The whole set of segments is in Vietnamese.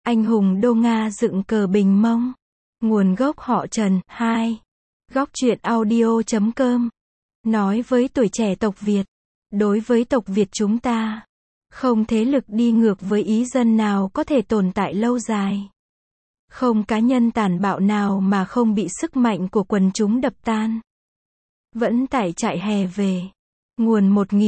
Anh hùng Đô Nga dựng cờ Bình Mông. Nguồn gốc họ Trần. 2. Góc truyện audio.com. Nói với tuổi trẻ tộc Việt. Đối với tộc Việt chúng ta, không thế lực đi ngược với ý dân nào có thể tồn tại lâu dài. Không cá nhân tàn bạo nào mà không bị sức mạnh của quần chúng đập tan. Vẫn tại trại hè về. Nguồn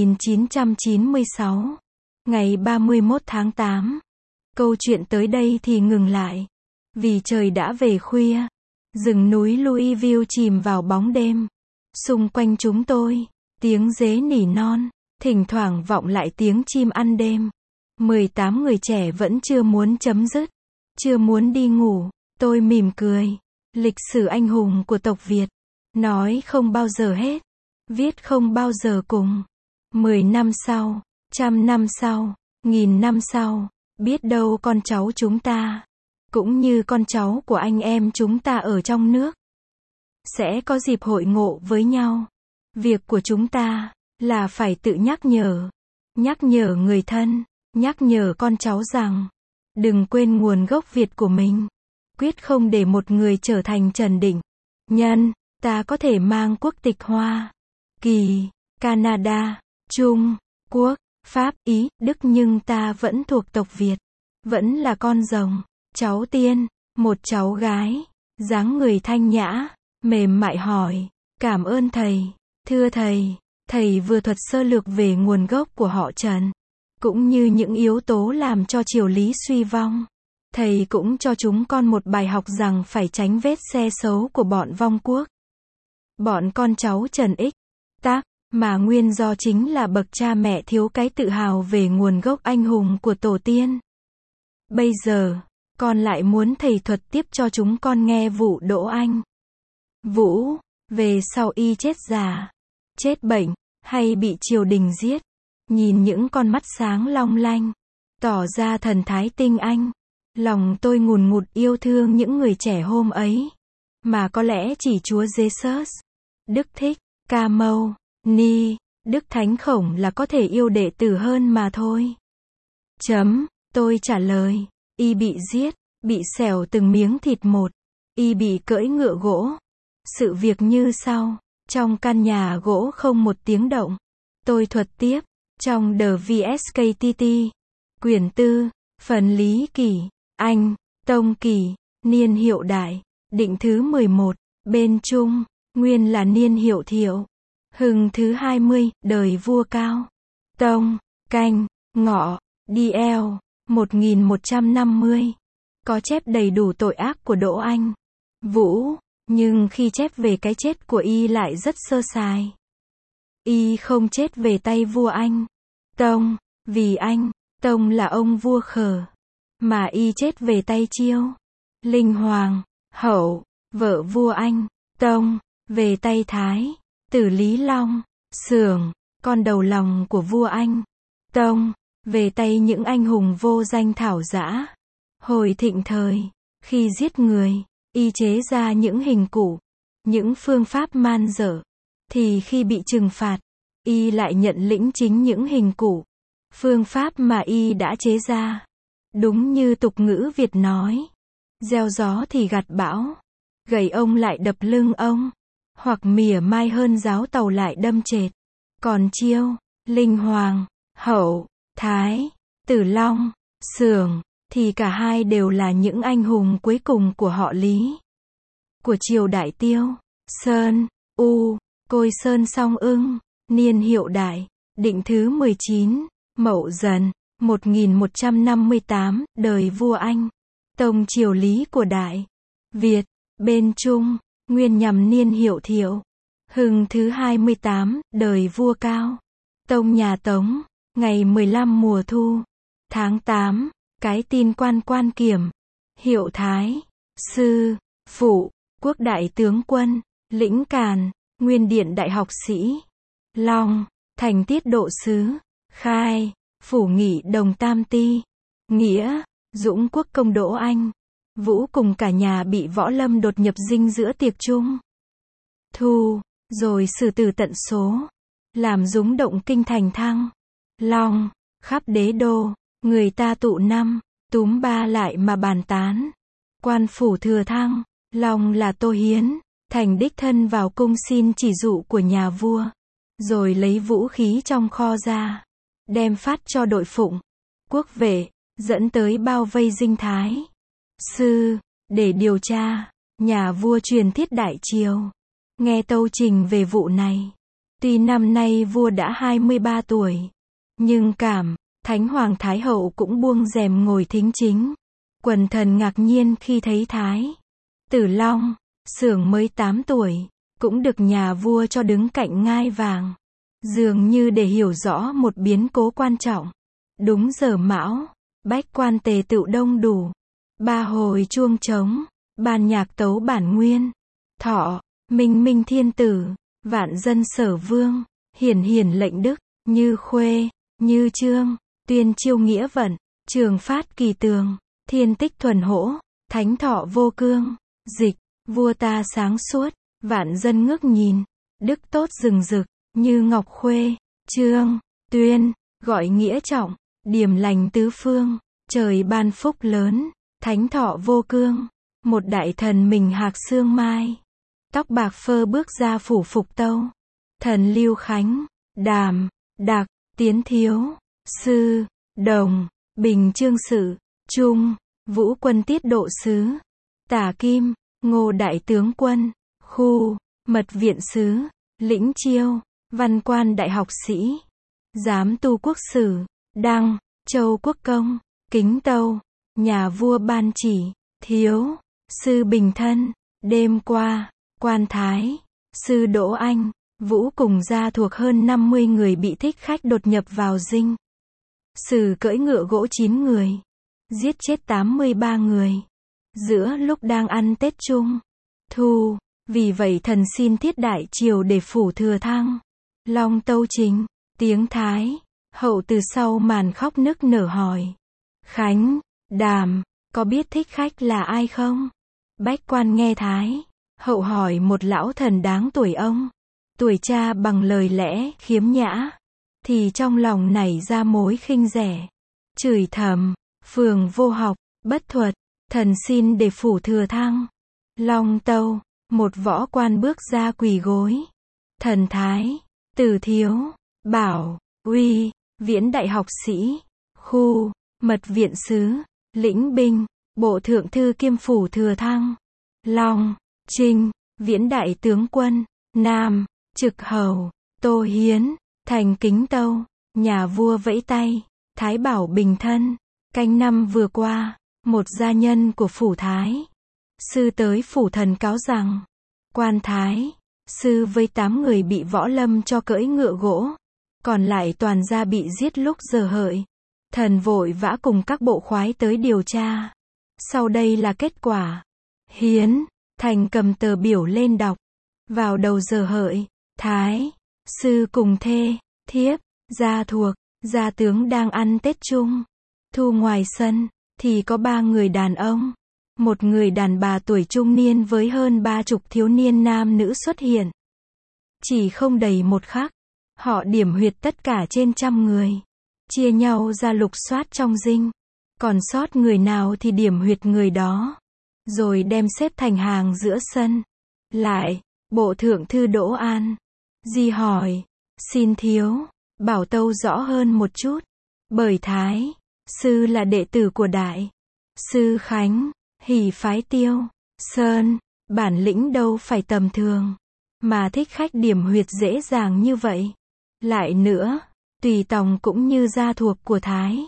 1996. Ngày 31 tháng 8. Câu chuyện tới đây thì ngừng lại. Vì trời đã về khuya. Rừng núi Louisville chìm vào bóng đêm. Xung quanh chúng tôi, tiếng dế nỉ non, thỉnh thoảng vọng lại tiếng chim ăn đêm. 18 người trẻ vẫn chưa muốn chấm dứt, chưa muốn đi ngủ. Tôi mỉm cười. Lịch sử anh hùng của tộc Việt. Nói không bao giờ hết. Viết không bao giờ cùng. 10 năm sau, 100 năm sau, 1000 năm sau, biết đâu con cháu chúng ta, cũng như con cháu của anh em chúng ta ở trong nước, sẽ có dịp hội ngộ với nhau. Việc của chúng ta là phải tự nhắc nhở người thân, nhắc nhở con cháu rằng đừng quên nguồn gốc Việt của mình. Quyết không để một người trở thành Trần Định Nhân. Ta có thể mang quốc tịch Hoa Kỳ, Canada, Trung Quốc, Pháp, Ý, Đức, nhưng ta vẫn thuộc tộc Việt, vẫn là con rồng, cháu tiên. Một cháu gái, dáng người thanh nhã, mềm mại hỏi: cảm ơn thầy. Thưa thầy, thầy vừa thuật sơ lược về nguồn gốc của họ Trần, cũng như những yếu tố làm cho triều Lý suy vong. Thầy cũng cho chúng con một bài học rằng phải tránh vết xe xấu của bọn vong quốc. Bọn con cháu Trần Ích Tác, mà nguyên do chính là bậc cha mẹ thiếu cái tự hào về nguồn gốc anh hùng của tổ tiên. Bây giờ, con lại muốn thầy thuật tiếp cho chúng con nghe vụ Đỗ Anh Vũ, về sau y chết già, chết bệnh, hay bị triều đình giết. Nhìn những con mắt sáng long lanh, tỏ ra thần thái tinh anh, lòng tôi ngùn ngụt yêu thương những người trẻ hôm ấy. Mà có lẽ chỉ Chúa Jesus, Đức Thích Ca Mâu Ni, Đức Thánh Khổng là có thể yêu đệ tử hơn mà thôi. Tôi trả lời, y bị giết, bị xẻo từng miếng thịt một, y bị cưỡi ngựa gỗ. Sự việc như sau, trong căn nhà gỗ không một tiếng động. Tôi thuật tiếp, trong The VSKTT, quyển 4, phần Lý Kỷ, Anh, Tông Kỷ, niên hiệu Đại, định thứ 11, bên Trung, nguyên là niên hiệu Thiệu, Hưng thứ 20, đời vua Cao, Tông, Canh, Ngọ, DL, 1150. Có chép đầy đủ tội ác của Đỗ Anh Vũ, nhưng khi chép về cái chết của y lại rất sơ sài. Y không chết về tay vua Anh Tông, vì Anh Tông là ông vua Khở, mà y chết về tay Chiêu Linh Hoàng hậu, vợ vua Anh Tông, về tay Thái tử Lý Long Xưởng, con đầu lòng của vua Anh Tông, về tay những anh hùng vô danh thảo dã. Hồi thịnh thời, khi giết người, y chế ra những hình cụ, những phương pháp man dợ, thì khi bị trừng phạt, y lại nhận lĩnh chính những hình cụ, phương pháp mà y đã chế ra. Đúng như tục ngữ Việt nói, gieo gió thì gặt bão, gậy ông lại đập lưng ông, hoặc mỉa mai hơn giáo tàu lại đâm trệt. Còn Chiêu, Linh Hoàng, hậu, Thái tử Long Xưởng, thì cả hai đều là những anh hùng cuối cùng của họ Lý, của triều Đại Tiêu Sơn Côi Sơn Song Ưng, niên hiệu Đại, định thứ 19, Mậu Dần, 1158, đời vua Anh Tông, triều Lý của Đại Việt, bên Trung, nguyên nhằm niên hiệu Thiệu, Hưng thứ 28, đời vua Cao Tông nhà Tống, ngày 15 mùa thu, tháng 8, cái tin quan kiểm, hiệu Thái sư phụ, quốc đại tướng quân, lĩnh Càn, nguyên điện đại học sĩ, Long, thành tiết độ sứ, Khai, phủ nghị đồng Tam Ti, Nghĩa, Dũng quốc công Đỗ Anh Vũ cùng cả nhà bị võ lâm đột nhập dinh giữa tiệc chung thu, rồi xử tử tận số, làm rúng động kinh thành Thăng Long, khắp đế đô, người ta tụ năm, túm ba lại mà bàn tán. Quan phủ Thừa Thăng, lòng là Tô Hiến, thành đích thân vào cung xin chỉ dụ của nhà vua, rồi lấy vũ khí trong kho ra, đem phát cho đội phụng, quốc vệ, dẫn tới bao vây Dinh Thái Sư, để điều tra. Nhà vua truyền thiết đại triều, nghe tâu trình về vụ này. Tuy năm nay vua đã 23 tuổi, nhưng cảm, Thánh Hoàng Thái Hậu cũng buông rèm ngồi thính chính. Quần thần ngạc nhiên khi thấy Thái Tử Long, Xưởng mới 8 tuổi, cũng được nhà vua cho đứng cạnh ngai vàng. Dường như để hiểu rõ một biến cố quan trọng. Đúng giờ mão, bách quan tề tựu đông đủ. 3 hồi chuông trống, ban nhạc tấu bản nguyên. Thọ, minh minh thiên tử, vạn dân sở vương, hiển hiển lệnh đức, như khuê, như trương, tuyên chiêu nghĩa vận, trường phát kỳ tường, thiên tích thuần hỗ, thánh thọ vô cương, dịch, vua ta sáng suốt, vạn dân ngước nhìn, đức tốt rừng rực, như ngọc khuê, trương, tuyên, gọi nghĩa trọng, điềm lành tứ phương, trời ban phúc lớn, thánh thọ vô cương, một đại thần mình hạc xương mai, tóc bạc phơ bước ra phủ phục tâu, thần Lưu Khánh, Đàm, Đạc, Tiến Thiếu, Sư, Đồng, Bình Chương Sự, Trung, Vũ Quân Tiết Độ Sứ, Tả Kim, Ngô Đại Tướng Quân, Khu, Mật Viện Sứ, Lĩnh Chiêu, Văn Quan Đại Học Sĩ, Giám Tu Quốc Sử, Đăng, Châu Quốc Công, Kính Tâu, nhà vua ban chỉ, Thiếu, Sư Bình Thân, đêm qua, Quan Thái, Sư Đỗ Anh, Vũ cùng gia thuộc hơn 50 người bị thích khách đột nhập vào dinh. Sử cưỡi ngựa gỗ 9 người, giết chết 83 người, giữa lúc đang ăn Tết Trung Thu, vì vậy thần xin thiết đại triều để phủ Thừa Thăng. Long tâu chính, tiếng Thái, hậu từ sau màn khóc nức nở hỏi. Khánh, Đàm, có biết thích khách là ai không? Bách quan nghe Thái, hậu hỏi một lão thần đáng tuổi ông. Tuổi cha bằng lời lẽ khiếm nhã, thì trong lòng nảy ra mối khinh rẻ. Chửi thầm, phường vô học, bất thuật, thần xin để phủ Thừa Thăng. Long tâu, một võ quan bước ra quỳ gối. Thần Thái, Tử Thiếu, Bảo, Uy, Viễn Đại Học Sĩ, Khu, Mật Viện Sứ, Lĩnh Binh, Bộ Thượng Thư kiêm phủ Thừa Thăng. Long, Trinh, Viễn Đại Tướng Quân, Nam, Trực Hầu, Tô Hiến, thành kính tâu, nhà vua vẫy tay, Thái Bảo bình thân. Canh năm vừa qua, một gia nhân của phủ Thái Sư tới phủ thần cáo rằng, Quan Thái Sư với 8 người bị võ lâm cho cưỡi ngựa gỗ, còn lại toàn gia bị giết lúc giờ hợi. Thần vội vã cùng các bộ khoái tới điều tra. Sau đây là kết quả. Hiến, thành cầm tờ biểu lên đọc. Vào đầu giờ hợi, Thái Sư cùng thê, thiếp, gia thuộc, gia tướng đang ăn Tết chung Thu ngoài sân, thì có 3 người đàn ông, một người đàn bà tuổi trung niên với hơn 30 thiếu niên nam nữ xuất hiện. Chỉ không đầy một khắc, họ điểm huyệt tất cả trên 100 người, chia nhau ra lục soát trong dinh, còn sót người nào thì điểm huyệt người đó, rồi đem xếp thành hàng giữa sân. Lại, Bộ Thượng Thư Đỗ An Di hỏi, xin thiếu, bảo tâu rõ hơn một chút, bởi Thái Sư là đệ tử của Đại Sư Khánh, hỷ phái Tiêu Sơn, bản lĩnh đâu phải tầm thường, mà thích khách điểm huyệt dễ dàng như vậy. Lại nữa, tùy tòng cũng như gia thuộc của Thái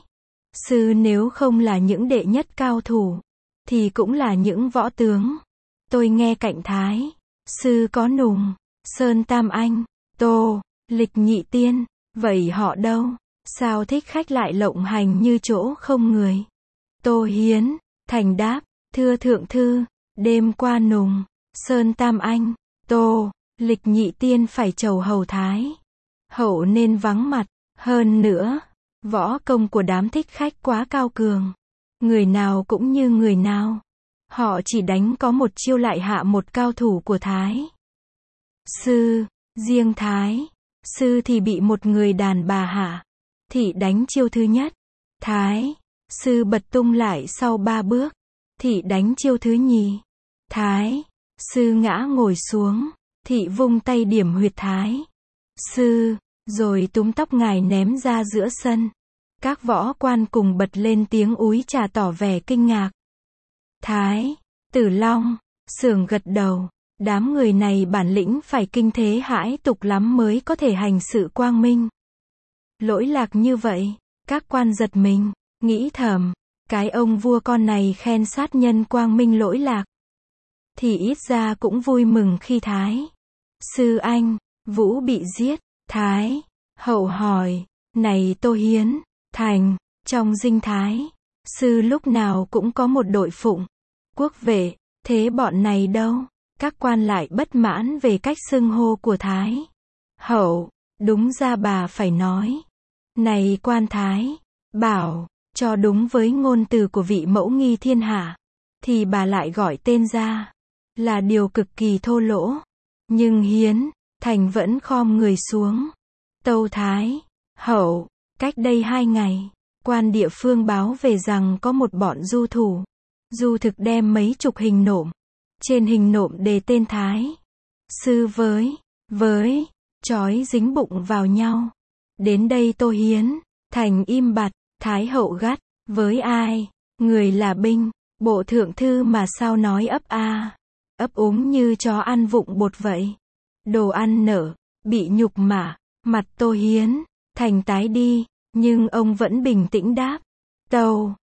Sư nếu không là những đệ nhất cao thủ, thì cũng là những võ tướng. Tôi nghe cạnh Thái Sư có Nùng, Sơn Tam Anh, Tô, Lịch Nhị Tiên, vậy họ đâu? Sao thích khách lại lộng hành như chỗ không người? Tô Hiến, thành đáp, thưa Thượng Thư, đêm qua Nùng, Sơn Tam Anh, Tô, Lịch Nhị Tiên phải chầu hầu Thái Hậu nên vắng mặt. Hơn nữa, võ công của đám thích khách quá cao cường, người nào cũng như người nào. Họ chỉ đánh có một chiêu lại hạ một cao thủ của Thái Sư. Riêng Thái Sư thì bị một người đàn bà hạ thị đánh chiêu thứ nhất. Thái Sư bật tung lại sau 3 bước. Thị đánh chiêu thứ nhì. Thái. Sư ngã ngồi xuống. Thị vung tay điểm huyệt thái. Sư. Rồi túm tóc ngài ném ra giữa sân. Các võ quan cùng bật lên tiếng úi trà tỏ vẻ kinh ngạc. Thái. Tử Long. Sưởng gật đầu. Đám người này bản lĩnh phải kinh thế hãi tục lắm mới có thể hành sự quang minh. Lỗi lạc như vậy. Các quan giật mình. Nghĩ thầm. Cái ông vua con này khen sát nhân quang minh lỗi lạc. Thì ít ra cũng vui mừng khi Thái. Sư anh. Vũ bị giết. Thái. Hậu hỏi. Này Tô Hiến. Thành. Trong dinh Thái. Sư lúc nào cũng có một đội phụng. Quốc vệ. Thế bọn này đâu? Các quan lại bất mãn về cách xưng hô của Thái. Hậu. Đúng ra bà phải nói. Này quan Thái. Bảo. Cho đúng với ngôn từ của vị mẫu nghi thiên hạ. Thì bà lại gọi tên ra. Là điều cực kỳ thô lỗ. Nhưng Hiến. Thành vẫn khom người xuống. Tâu Thái. Hậu. Cách đây 2 ngày. Quan địa phương báo về rằng có một bọn du thủ. Du thực đem mấy chục hình nộm. Trên hình nộm đề tên Thái. Sư với. Chói dính bụng vào nhau. Đến đây Tô Hiến. Thành im bặt. Thái hậu gắt. Với ai? Người là binh. Bộ thượng thư mà sao nói ấp a. Ấp úng như chó ăn vụng bột vậy. Đồ ăn nở. Bị nhục mạ. Mặt Tô Hiến. Thành tái đi. Nhưng ông vẫn bình tĩnh đáp. Tâu.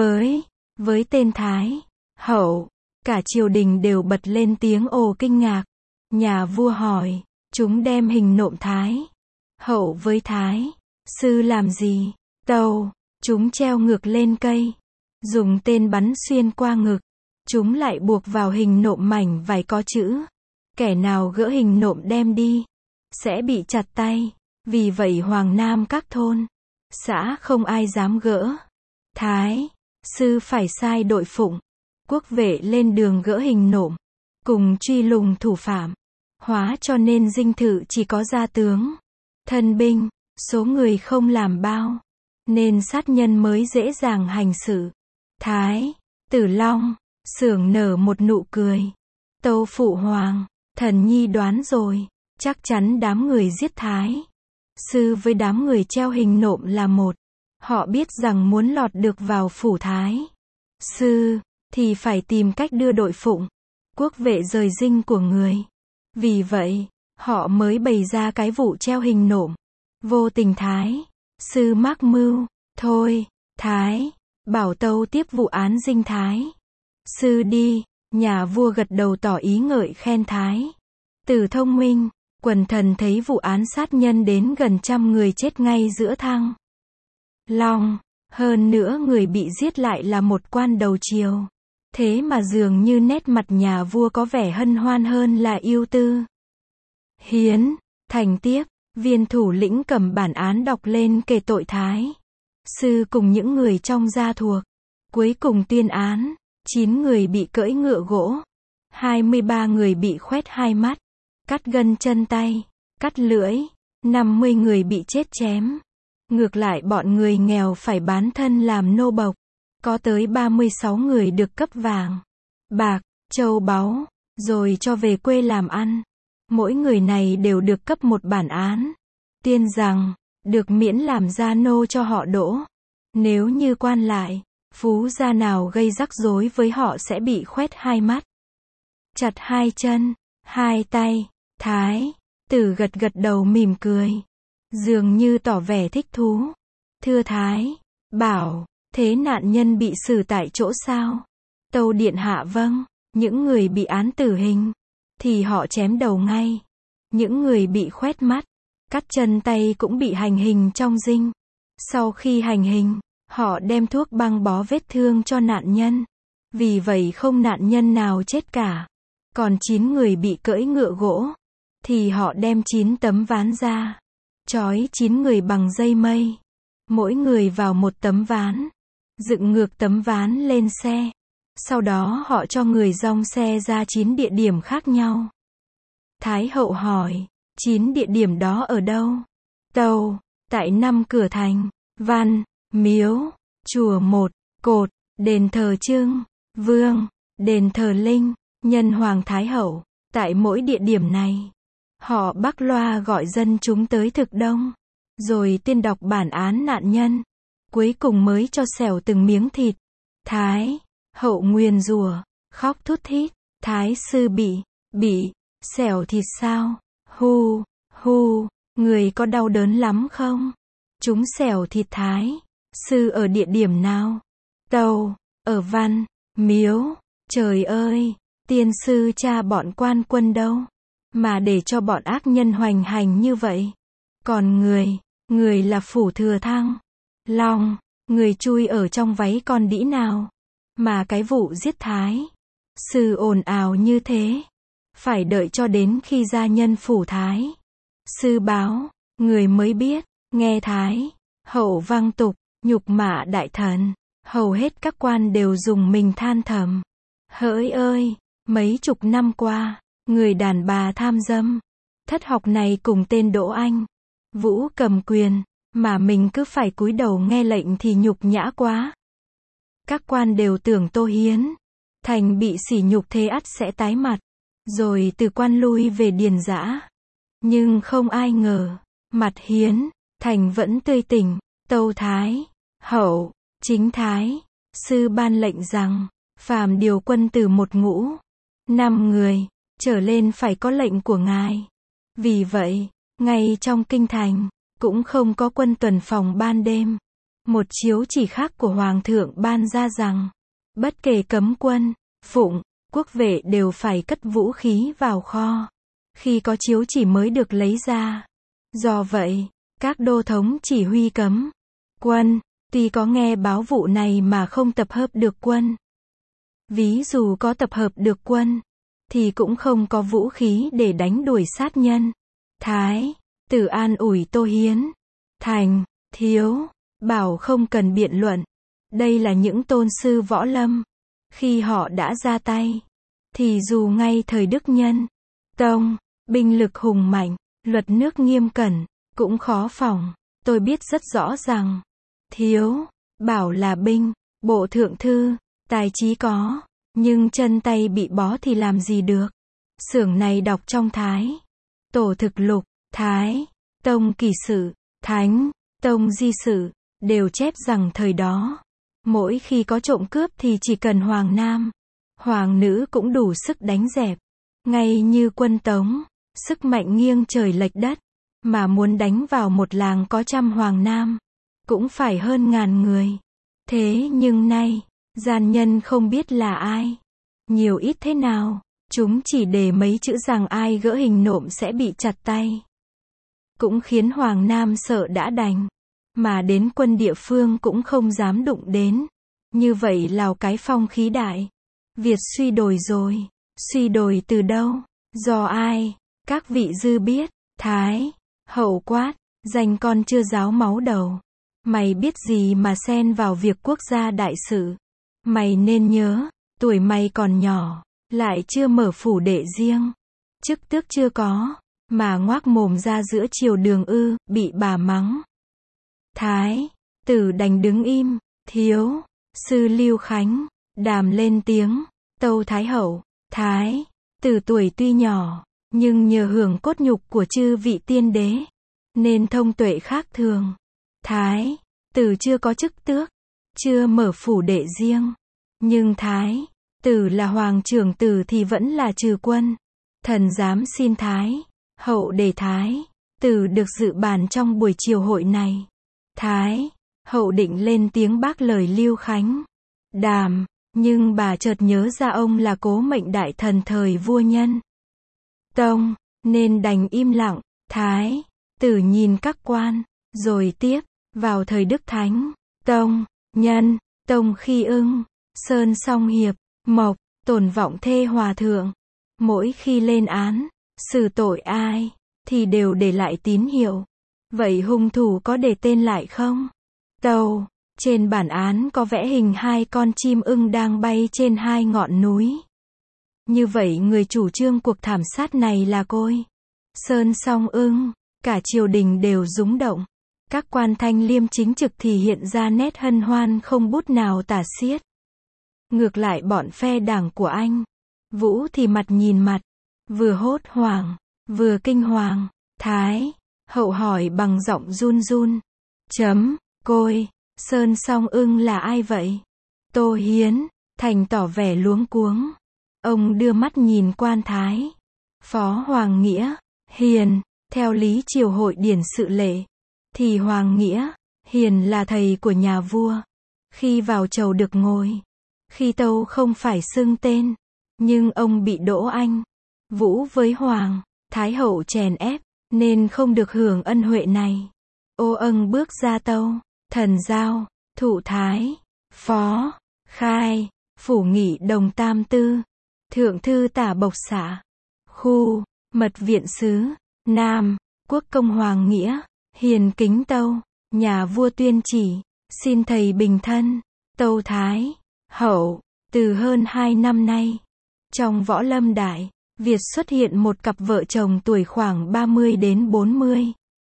Với tên Thái. Hậu. Cả triều đình đều bật lên tiếng ồ kinh ngạc. Nhà vua hỏi. Chúng đem hình nộm Thái. Hậu với Thái. Sư làm gì? Tâu. Chúng treo ngược lên cây. Dùng tên bắn xuyên qua ngực. Chúng lại buộc vào hình nộm mảnh vải có chữ. Kẻ nào gỡ hình nộm đem đi. Sẽ bị chặt tay. Vì vậy Hoàng Nam các thôn. Xã không ai dám gỡ. Thái. Sư phải sai đội phụng. Quốc vệ lên đường gỡ hình nộm. Cùng truy lùng thủ phạm. Hóa cho nên dinh thự chỉ có gia tướng. Thân binh. Số người không làm bao. Nên sát nhân mới dễ dàng hành xử. Thái. Tử Long. Sưởng nở một nụ cười. Tâu phụ hoàng. Thần nhi đoán rồi. Chắc chắn đám người giết Thái. Sư với đám người treo hình nộm là một. Họ biết rằng muốn lọt được vào phủ Thái. Sư. Thì phải tìm cách đưa đội phụng. Quốc vệ rời dinh của người. Vì vậy. Họ mới bày ra cái vụ treo hình nộm. Vô tình Thái. Sư mắc mưu. Thôi. Thái. Bảo tâu tiếp vụ án dinh Thái. Sư đi. Nhà vua gật đầu tỏ ý ngợi khen Thái. Từ thông minh. Quần thần thấy vụ án sát nhân đến gần 100 người chết ngay giữa Thăng Long. Hơn nữa người bị giết lại là một quan đầu triều. Thế mà dường như nét mặt nhà vua có vẻ hân hoan hơn là ưu tư. Hiến. Thành tiếp. Viên thủ lĩnh cầm bản án đọc lên kể tội Thái. Sư cùng những người trong gia thuộc. Cuối cùng tuyên án. 9 người bị cưỡi ngựa gỗ. 23 người bị khoét 2 mắt. Cắt gân chân tay. Cắt lưỡi. 50 người bị chết chém. Ngược lại bọn người nghèo phải bán thân làm nô bộc. Có tới 36 người được cấp vàng, bạc, châu báu, rồi cho về quê làm ăn. Mỗi người này đều được cấp một bản án. Tuyên rằng, được miễn làm gia nô cho họ đỗ. Nếu như quan lại, phú gia nào gây rắc rối với họ sẽ bị khoét 2 mắt. Chặt 2 chân, 2 tay. Thái. Tử gật đầu mỉm cười. Dường như tỏ vẻ thích thú. Thưa Thái. Bảo. Thế nạn nhân bị xử tại chỗ sao? Tâu điện hạ vâng. Những người bị án tử hình. Thì họ chém đầu ngay. Những người bị khoét mắt. Cắt chân tay cũng bị hành hình trong dinh. Sau khi hành hình, họ đem thuốc băng bó vết thương cho nạn nhân. Vì vậy không nạn nhân nào chết cả. Còn 9 người bị cưỡi ngựa gỗ. Thì họ đem 9 tấm ván ra. Trói 9 người bằng dây mây. Mỗi người vào một tấm ván. Dựng ngược tấm ván lên xe. Sau đó họ cho người dong xe ra 9 địa điểm khác nhau. Thái hậu hỏi, 9 địa điểm đó ở đâu? Tâu, tại 5 cửa thành, văn, miếu, chùa 1, cột, đền thờ Trưng, Vương, đền thờ Linh, Nhân Hoàng Thái Hậu. Tại mỗi địa điểm này, họ bắc loa gọi dân chúng tới thực đông, rồi tuyên đọc bản án nạn nhân, cuối cùng mới cho xẻo từng miếng thịt. Thái Hậu nguyền rủa, khóc thút thít, Thái sư bị, xẻo thịt sao? Hu, hu, người có đau đớn lắm không? Chúng xẻo thịt Thái sư ở địa điểm nào? Tâu, ở Văn Miếu. Trời ơi, tiên sư cha bọn quan quân đâu? Mà để cho bọn ác nhân hoành hành như vậy. Còn người là Phủ Thừa Thăng Long, người chui ở trong váy con đĩ nào? Mà cái vụ giết Thái sư ồn ào như thế, phải đợi cho đến khi gia nhân phủ Thái sư báo, người mới biết. Nghe Thái Hậu văng tục, nhục mạ đại thần, hầu hết các quan đều dùng mình than thầm. Hỡi ơi, mấy chục năm qua, người đàn bà tham dâm, thất học này cùng tên Đỗ Anh Vũ cầm quyền, mà mình cứ phải cúi đầu nghe lệnh thì nhục nhã quá. Các quan đều tưởng Tô Hiến Thành bị sỉ nhục thế ắt sẽ tái mặt, rồi từ quan lui về điền dã. Nhưng không ai ngờ, mặt Hiến Thành vẫn tươi tỉnh. Tâu Thái Hậu chính Thái sư ban lệnh rằng, phàm điều quân từ một ngũ 5 người trở lên phải có lệnh của ngài. Vì vậy, ngay trong kinh thành cũng không có quân tuần phòng ban đêm. Một chiếu chỉ khác của Hoàng thượng ban ra rằng, bất kể cấm quân, phụng, quốc vệ đều phải cất vũ khí vào kho. Khi có chiếu chỉ mới được lấy ra. Do vậy, các đô thống chỉ huy cấm quân, tuy có nghe báo vụ này mà không tập hợp được quân. Ví dụ có tập hợp được quân, thì cũng không có vũ khí để đánh đuổi sát nhân. Thái tử an ủi Tô Hiến Thành, thiếu, bảo không cần biện luận. Đây là những tôn sư võ lâm. Khi họ đã ra tay, thì dù ngay thời Đức Nhân Tông, binh lực hùng mạnh, luật nước nghiêm cẩn, cũng khó phòng. Tôi biết rất rõ rằng, thiếu, bảo là binh, bộ thượng thư, tài trí có, nhưng chân tay bị bó thì làm gì được. Xưởng này đọc trong Thái Tổ thực lục, Thái Tông kỳ sự, Thánh Tông di sự, đều chép rằng thời đó, mỗi khi có trộm cướp thì chỉ cần hoàng nam, hoàng nữ cũng đủ sức đánh dẹp. Ngay như quân Tống, sức mạnh nghiêng trời lệch đất, mà muốn đánh vào một làng có 100 hoàng nam, cũng phải hơn 1000 người. Thế nhưng nay, gian nhân không biết là ai, nhiều ít thế nào, chúng chỉ để mấy chữ rằng ai gỡ hình nộm sẽ bị chặt tay. Cũng khiến hoàng nam sợ đã đành, mà đến quân địa phương cũng không dám đụng đến. Như vậy Lào cái phong khí đại Việt suy đồi rồi. Suy đồi từ đâu? Do ai? Các vị dư biết. Thái Hậu quát, danh con chưa ráo máu đầu. Mày biết gì mà xen vào việc quốc gia đại sự? Mày nên nhớ, tuổi mày còn nhỏ, lại chưa mở phủ đệ riêng, chức tước chưa có, mà ngoác mồm ra giữa triều đường ư? Bị bà mắng. Thái tử đành đứng im. Thiếu sư Lưu Khánh đàm lên tiếng. Tâu Thái Hậu, Thái tử tuổi tuy nhỏ, nhưng nhờ hưởng cốt nhục của chư vị tiên đế, nên thông tuệ khác thường. Thái tử chưa có chức tước, chưa mở phủ đệ riêng, nhưng Thái tử là hoàng trưởng tử thì vẫn là trừ quân. Thần dám xin Thái Hậu để Thái tử được dự bàn trong buổi chiều hội này. Thái Hậu định lên tiếng bác lời Lưu Khánh đàm, nhưng bà chợt nhớ ra ông là cố mệnh đại thần thời vua Nhân Tông, nên đành im lặng. Thái tử nhìn các quan, rồi tiếp, vào thời Đức Thánh Tông, Nhân Tông khi ưng, Sơn Song Hiệp, Mộc, tổn vọng thê hòa thượng, mỗi khi lên án, xử tội ai, thì đều để lại tín hiệu. Vậy hung thủ có để tên lại không? Tâu, trên bản án có vẽ hình 2 con chim ưng đang bay trên 2 ngọn núi. Như vậy người chủ trương cuộc thảm sát này là Côi Sơn Song Ưng. Cả triều đình đều rúng động. Các quan thanh liêm chính trực thì hiện ra nét hân hoan không bút nào tả xiết. Ngược lại bọn phe đảng của anh, Vũ thì mặt nhìn mặt, vừa hốt hoảng, vừa kinh hoàng. Thái Hậu hỏi bằng giọng run run. Côi, Sơn Song Ưng là ai vậy? Tô Hiến Thành tỏ vẻ luống cuống. Ông đưa mắt nhìn quan thái Phó Hoàng Nghĩa Hiền. Theo lý triều hội điển sự lệ, thì Hoàng Nghĩa Hiền là thầy của nhà vua. Khi vào chầu được ngồi, khi tâu không phải xưng tên, nhưng ông bị Đỗ Anh, Vũ với Hoàng Thái Hậu chèn ép, nên không được hưởng ân huệ này. Ô âng bước ra tâu, thần giao, thụ thái, phó, khai, phủ nghị đồng tam tư, thượng thư tả bộc xạ, khu, mật viện sứ, Nam, quốc công Hoàng Nghĩa, hiền kính tâu, nhà vua tuyên chỉ, xin thầy bình thân. Tâu Thái Hậu, từ hơn 2 năm nay, trong võ lâm đại Việt xuất hiện một cặp vợ chồng tuổi khoảng 30 đến 40.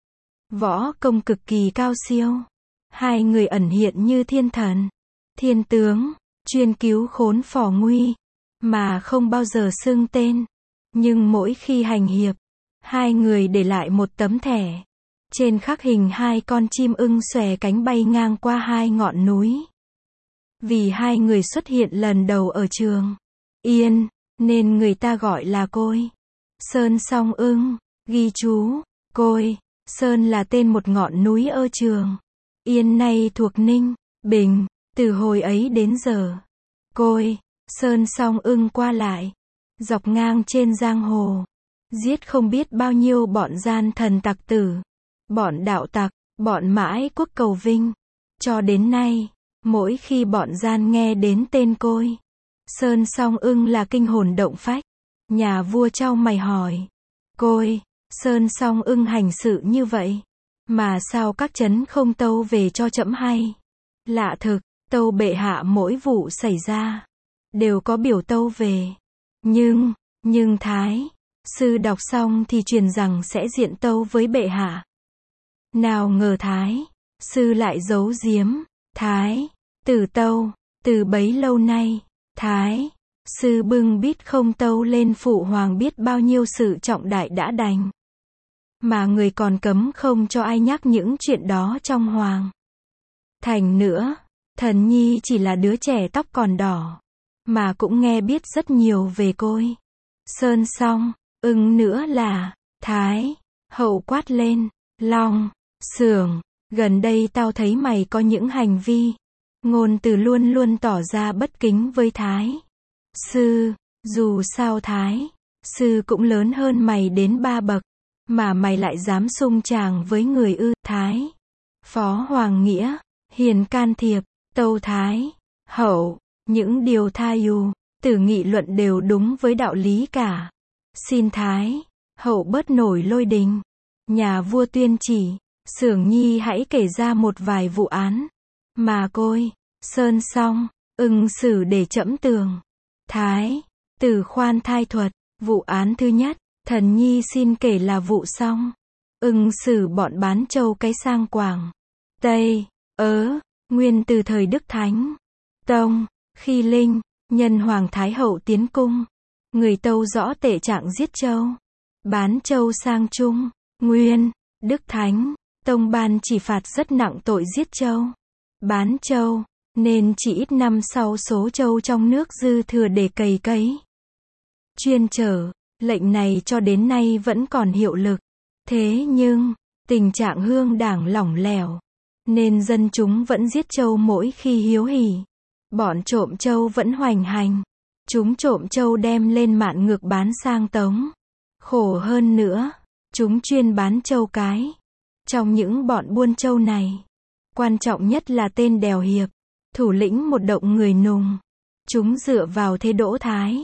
Võ công cực kỳ cao siêu. Hai người ẩn hiện như thiên thần, thiên tướng, chuyên cứu khốn phò nguy, mà không bao giờ xưng tên. Nhưng mỗi khi hành hiệp, hai người để lại một tấm thẻ. Trên khắc hình hai con chim ưng xòe cánh bay ngang qua hai ngọn núi. Vì hai người xuất hiện lần đầu ở Trường Yên, nên người ta gọi là Côi Sơn Song Ưng. Ghi chú, Côi Sơn là tên một ngọn núi ở Trường Yên nay thuộc Ninh, Bình. Từ hồi ấy đến giờ, Côi Sơn Song Ưng qua lại, dọc ngang trên giang hồ, giết không biết bao nhiêu bọn gian thần tặc tử, bọn đạo tặc, bọn mãi quốc cầu vinh. Cho đến nay, mỗi khi bọn gian nghe đến tên Côi Sơn Song Ưng là kinh hồn động phách. Nhà vua chau mày hỏi, Côi Sơn Song Ưng hành sự như vậy, mà sao các trấn không tâu về cho trẫm hay? Lạ thực, tâu bệ hạ mỗi vụ xảy ra, đều có biểu tâu về. Nhưng Thái sư đọc xong thì truyền rằng sẽ diện tâu với bệ hạ. Nào ngờ Thái sư lại giấu giếm. Thái tử tâu, từ bấy lâu nay, Thái sư bưng bít không tâu lên phụ hoàng biết bao nhiêu sự trọng đại đã đành. Mà người còn cấm không cho ai nhắc những chuyện đó trong hoàng thành nữa. Thần nhi chỉ là đứa trẻ tóc còn đỏ, mà cũng nghe biết rất nhiều về Côi Sơn Song Ưng nữa là. Thái Hậu quát lên, Long Xưởng, gần đây tao thấy mày có những hành vi, ngôn từ luôn luôn tỏ ra bất kính với Thái sư. Dù sao Thái sư cũng lớn hơn mày đến 3 bậc, mà mày lại dám xung tràng với người ư? Thái Phó Hoàng Nghĩa Hiền can thiệp, tâu Thái Hậu, những điều Thái tử nghị luận đều đúng với đạo lý cả. Xin Thái Hậu bớt nổi lôi đình. Nhà vua tuyên chỉ, Xưởng Nhi hãy kể ra một vài vụ án mà Côi Sơn Song Ưng xử để trẫm tường. Thái tử khoan thai thuật. Vụ án thứ nhất, thần nhi xin kể là vụ Song Ưng xử bọn bán trâu cái sang Quảng Tây nguyên từ thời Đức Thánh Tông. Khi Linh nhân Hoàng Thái Hậu tiến cung, người tâu rõ tệ trạng giết trâu, bán trâu sang Trung Nguyên. Đức Thánh Tông ban chỉ phạt rất nặng tội giết trâu, bán trâu, nên chỉ ít năm sau số trâu trong nước dư thừa để cày cấy, chuyên chở. Lệnh này cho đến nay vẫn còn hiệu lực. Thế nhưng, tình trạng hương đảng lỏng lẻo, nên dân chúng vẫn giết trâu mỗi khi hiếu hỉ. Bọn trộm trâu vẫn hoành hành. Chúng trộm trâu đem lên mạn ngược bán sang Tống. Khổ hơn nữa, chúng chuyên bán trâu cái. Trong những bọn buôn trâu này, quan trọng nhất là tên Đèo Hiệp, thủ lĩnh một động người Nùng. Chúng dựa vào thế Đỗ Thái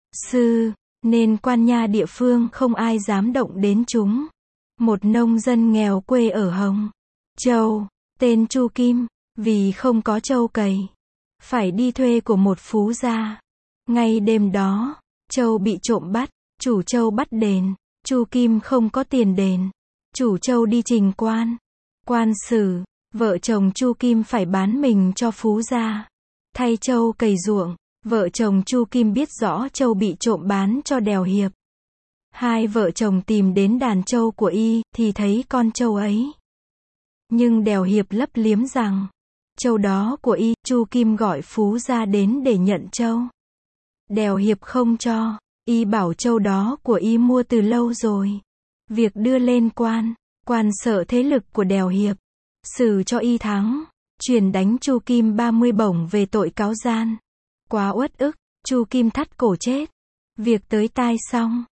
sư, nên quan nha địa phương không ai dám động đến chúng. Một nông dân nghèo quê ở Hồng Châu, tên Chu Kim, vì không có trâu cày, phải đi thuê của một phú gia. Ngay đêm đó, trâu bị trộm bắt, chủ trâu bắt đền. Chu Kim không có tiền đền. Chủ trâu đi trình quan, Quan Sử, vợ chồng Chu Kim phải bán mình cho Phú gia, thay Châu cày ruộng. Vợ chồng Chu Kim biết rõ Châu bị trộm bán cho Đèo Hiệp. Hai vợ chồng tìm đến đàn trâu của y, thì thấy con trâu ấy. Nhưng Đèo Hiệp lấp liếm rằng, trâu đó của y. Chu Kim gọi Phú gia đến để nhận trâu. Đèo Hiệp không cho, y bảo trâu đó của y mua từ lâu rồi. Việc đưa lên quan sợ thế lực của Đèo Hiệp, xử cho y thắng, truyền đánh Chu Kim 30 bổng về tội cáo gian. Quá uất ức, Chu Kim thắt cổ chết. Việc tới tai xong,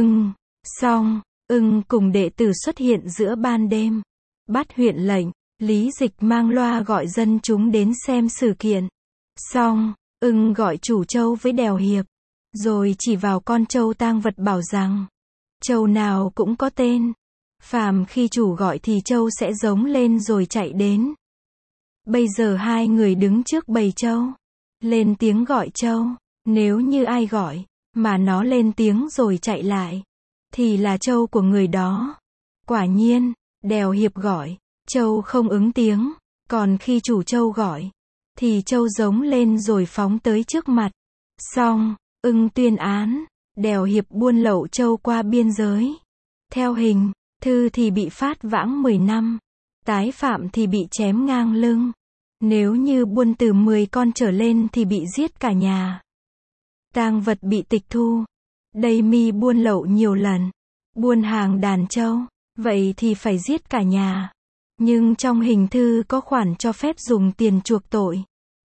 ưng cùng đệ tử xuất hiện giữa ban đêm. Bắt huyện lệnh, Lý Dịch mang loa gọi dân chúng đến xem sự kiện. Xong, ưng gọi chủ trâu với Đèo Hiệp, rồi chỉ vào con trâu tang vật bảo rằng, trâu nào cũng có tên. Phàm khi chủ gọi thì trâu sẽ giống lên rồi chạy đến. Bây giờ hai người đứng trước bầy trâu, lên tiếng gọi trâu. Nếu như ai gọi, mà nó lên tiếng rồi chạy lại, thì là trâu của người đó. Quả nhiên, Đèo Hiệp gọi, trâu không ứng tiếng. Còn khi chủ trâu gọi, thì trâu giống lên rồi phóng tới trước mặt. Xong, ưng tuyên án, Đèo Hiệp buôn lậu trâu qua biên giới. Theo hình thư thì bị phát vãng 10 năm, tái phạm thì bị chém ngang lưng. Nếu như buôn từ 10 con trở lên thì bị giết cả nhà. Tang vật bị tịch thu. Đây mi buôn lậu nhiều lần, buôn hàng đàn trâu, vậy thì phải giết cả nhà. Nhưng trong hình thư có khoản cho phép dùng tiền chuộc tội.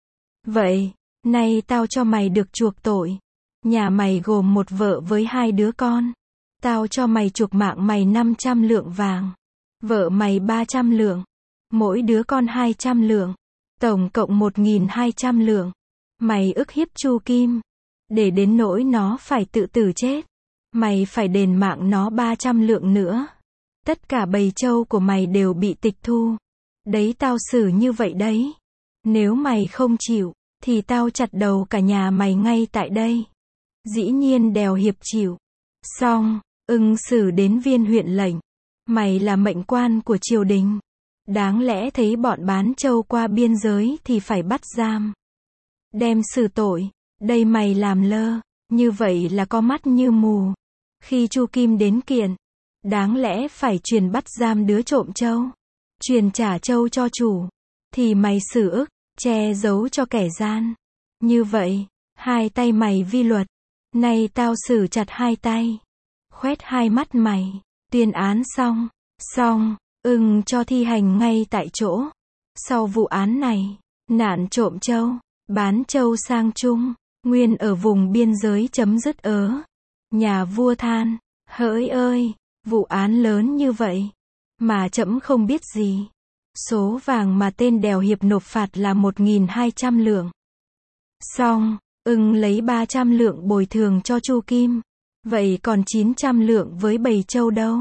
Vậy, nay tao cho mày được chuộc tội. Nhà mày gồm một vợ với 2 đứa con. Tao cho mày chuộc mạng mày 500 lượng vàng. Vợ mày 300 lượng. Mỗi đứa con 200 lượng. Tổng cộng 1.200 lượng. Mày ức hiếp Chu Kim, để đến nỗi nó phải tự tử chết. Mày phải đền mạng nó 300 lượng nữa. Tất cả bầy trâu của mày đều bị tịch thu. Đấy tao xử như vậy đấy. Nếu mày không chịu, thì tao chặt đầu cả nhà mày ngay tại đây. Dĩ nhiên Đèo Hiệp chịu. Xong, ưng xử đến viên huyện lệnh. Mày là mệnh quan của triều đình. Đáng lẽ thấy bọn bán trâu qua biên giới thì phải bắt giam, đem xử tội. Đây mày làm lơ, như vậy là có mắt như mù. Khi Chu Kim đến kiện, đáng lẽ phải truyền bắt giam đứa trộm trâu, truyền trả trâu cho chủ. Thì mày xử ức, che giấu cho kẻ gian. Như vậy, 2 tay mày vi luật. Nay tao xử chặt 2 tay, khoét 2 mắt mày. Tuyên án xong, ưng cho thi hành ngay tại chỗ. Sau vụ án này, nạn trộm trâu, bán trâu sang Trung, Nguyên ở vùng biên giới chấm dứt ớ. Nhà vua than, hỡi ơi, vụ án lớn như vậy, mà trẫm không biết gì. Số vàng mà tên Đèo Hiệp nộp phạt là 1.200 lượng. Xong, ưng lấy 300 lượng bồi thường cho Chu Kim. Vậy còn 900 lượng với bầy trâu đâu?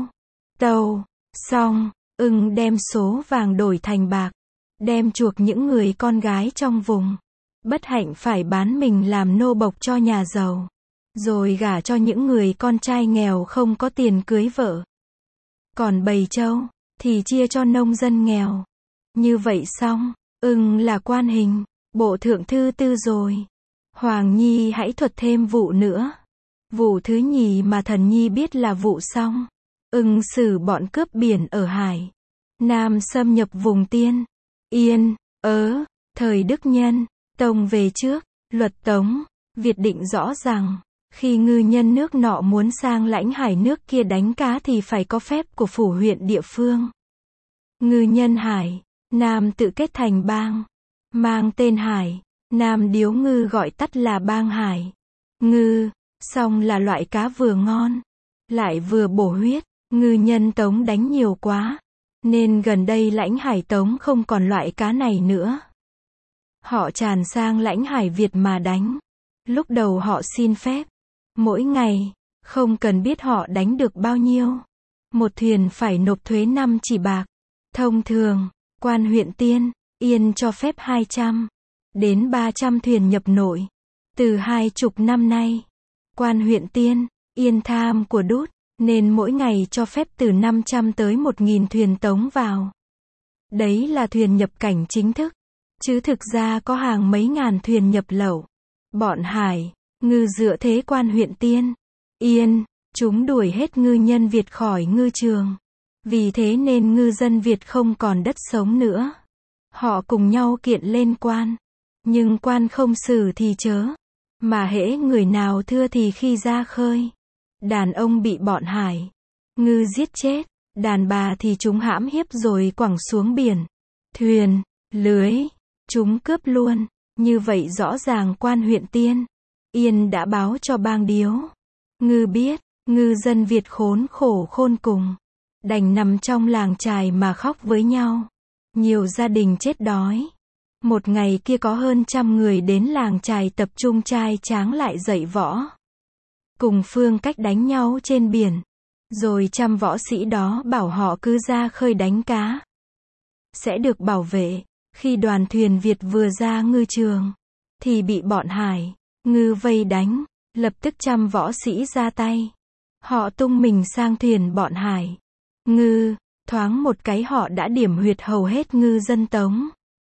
Xong, ưng đem số vàng đổi thành bạc, đem chuộc những người con gái trong vùng. Bất hạnh phải bán mình làm nô bộc cho nhà giàu, rồi gả cho những người con trai nghèo không có tiền cưới vợ. Còn bầy trâu, thì chia cho nông dân nghèo. Như vậy xong, ưng là quan hình, bộ thượng thư tư rồi. Hoàng Nhi hãy thuật thêm vụ nữa. Vụ thứ nhì mà thần nhi biết là vụ xong. Ưng xử bọn cướp biển ở Hải Nam xâm nhập vùng Tiên, Yên, Ớ, thời Đức Nhân, Tông về trước, luật Tống, Việt định rõ rằng, khi ngư nhân nước nọ muốn sang lãnh hải nước kia đánh cá thì phải có phép của phủ huyện địa phương. Ngư nhân Hải Nam tự kết thành bang, mang tên Hải Nam điếu ngư, gọi tắt là bang Hải Ngư. Xong là loại cá vừa ngon, lại vừa bổ huyết. Ngư nhân Tống đánh nhiều quá, nên gần đây lãnh hải Tống không còn loại cá này nữa. Họ tràn sang lãnh hải Việt mà đánh. Lúc đầu họ xin phép, mỗi ngày, không cần biết họ đánh được bao nhiêu. Một thuyền phải nộp thuế 5 chỉ bạc. Thông thường, quan huyện Tiên, Yên cho phép 200 đến 300 thuyền nhập nội. Từ 20 năm nay, quan huyện Tiên, Yên tham của đút, nên mỗi ngày cho phép từ 500 tới 1.000 thuyền Tống vào. Đấy là thuyền nhập cảnh chính thức. Chứ thực ra có hàng mấy ngàn thuyền nhập lậu. Bọn hải, ngư dựa thế quan huyện Tiên, Yên, chúng đuổi hết ngư nhân Việt khỏi ngư trường. Vì thế nên ngư dân Việt không còn đất sống nữa. Họ cùng nhau kiện lên quan. Nhưng quan không xử thì chớ. Mà hễ người nào thưa thì khi ra khơi, đàn ông bị bọn hải, ngư giết chết. Đàn bà thì chúng hãm hiếp rồi quẳng xuống biển. Thuyền, lưới, chúng cướp luôn. Như vậy rõ ràng quan huyện Tiên, Yên đã báo cho bang điếu. Ngư biết, ngư dân Việt khốn khổ khôn cùng. Đành nằm trong làng chài mà khóc với nhau. Nhiều gia đình chết đói. Một ngày kia có hơn 100 người đến làng chài tập trung trai tráng lại dạy võ. Cùng phương cách đánh nhau trên biển. Rồi 100 võ sĩ đó bảo họ cứ ra khơi đánh cá. Sẽ được bảo vệ. Khi đoàn thuyền Việt vừa ra ngư trường, thì bị bọn hải, ngư vây đánh. Lập tức 100 võ sĩ ra tay. Họ tung mình sang thuyền bọn hải, ngư. Thoáng một cái họ đã điểm huyệt hầu hết ngư dân Tống.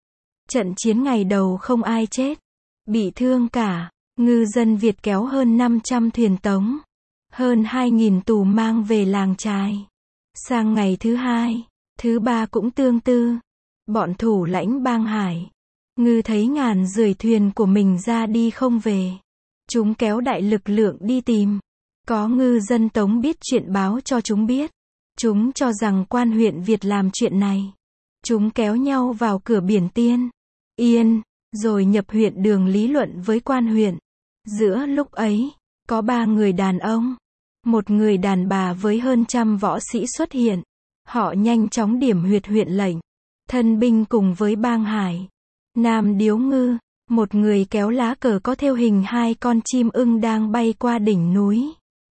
Trận chiến ngày đầu không ai chết, bị thương cả. Ngư dân Việt kéo hơn 500 thuyền Tống, hơn 2.000 tù mang về làng chài. Sang ngày thứ hai, thứ ba cũng tương tự. Bọn thủ lãnh bang hải, ngư thấy ngàn rưỡi thuyền của mình ra đi không về. Chúng kéo đại lực lượng đi tìm. Có ngư dân Tống biết chuyện báo cho chúng biết. Chúng cho rằng quan huyện Việt làm chuyện này. Chúng kéo nhau vào cửa biển Tiên, Yên, rồi nhập huyện đường lý luận với quan huyện. Giữa lúc ấy, có 3 người đàn ông, 1 người đàn bà với hơn 100 võ sĩ xuất hiện. Họ nhanh chóng điểm huyệt huyện lệnh, thân binh cùng với bang hải. Nam điếu ngư, một người kéo lá cờ có thêu hình 2 con chim ưng đang bay qua đỉnh núi.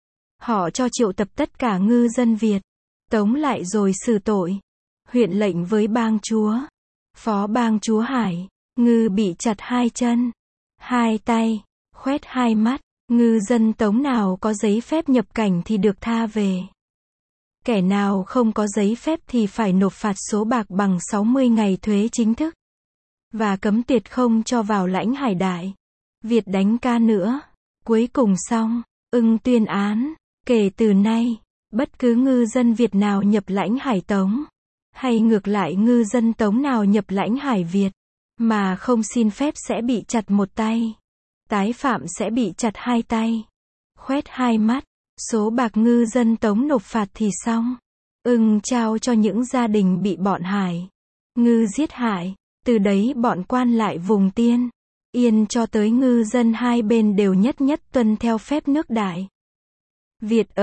Họ cho triệu tập tất cả ngư dân Việt, tống lại rồi xử tội. Huyện lệnh với bang chúa, phó bang chúa hải, ngư bị chặt 2 chân, 2 tay, khoét 2 mắt. Ngư dân Tống nào có giấy phép nhập cảnh thì được tha về. Kẻ nào không có giấy phép thì phải nộp phạt số bạc bằng 60 ngày thuế chính thức. Và cấm tuyệt không cho vào lãnh hải đại Việt đánh cá nữa. Cuối cùng xong, ưng tuyên án, kể từ nay, bất cứ ngư dân Việt nào nhập lãnh hải Tống, hay ngược lại ngư dân Tống nào nhập lãnh hải Việt, mà không xin phép sẽ bị chặt 1 tay. Tái phạm sẽ bị chặt 2 tay, khoét 2 mắt. Số bạc ngư dân Tống nộp phạt thì xong. Ưng trao cho những gia đình bị bọn hải, ngư giết hại. Từ đấy bọn quan lại vùng Tiên, Yên cho tới ngư dân hai bên đều nhất nhất tuân theo phép nước Đại Việt.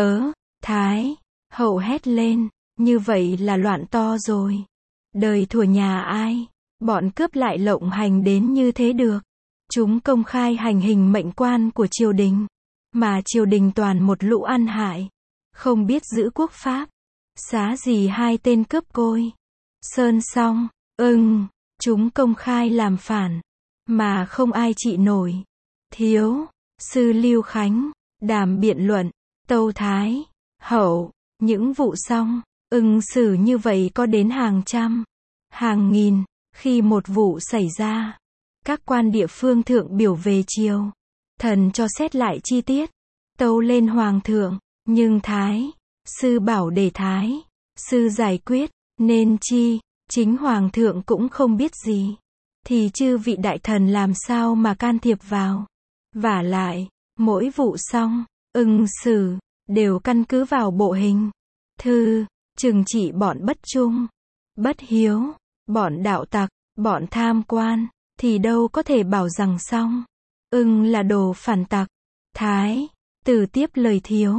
Thái, Hậu hét lên, như vậy là loạn to rồi. Đời thuở nhà ai, bọn cướp lại lộng hành đến như thế được. Chúng công khai hành hình mệnh quan của triều đình, mà triều đình toàn một lũ ăn hại, không biết giữ quốc pháp. Xá gì 2 tên cướp côi, Sơn Song, Ưng, chúng công khai làm phản, mà không ai trị nổi. Thiếu, sư Lưu Khánh, đàm biện luận, Tâu Thái, Hậu, những vụ xong, Ưng xử như vậy có đến hàng trăm, hàng nghìn. Khi một vụ xảy ra, các quan địa phương thượng biểu về triều, thần cho xét lại chi tiết, tâu lên hoàng thượng, nhưng Thái, sư bảo để Thái, sư giải quyết, nên chi, chính hoàng thượng cũng không biết gì, thì chư vị đại thần làm sao mà can thiệp vào. Vả lại, mỗi vụ xong, Ưng xử, đều căn cứ vào bộ hình thư, trừng trị bọn bất trung, bất hiếu, bọn đạo tặc, bọn tham quan, thì đâu có thể bảo rằng xong. Ưng là đồ phản tặc. Thái, từ tiếp lời thiếu,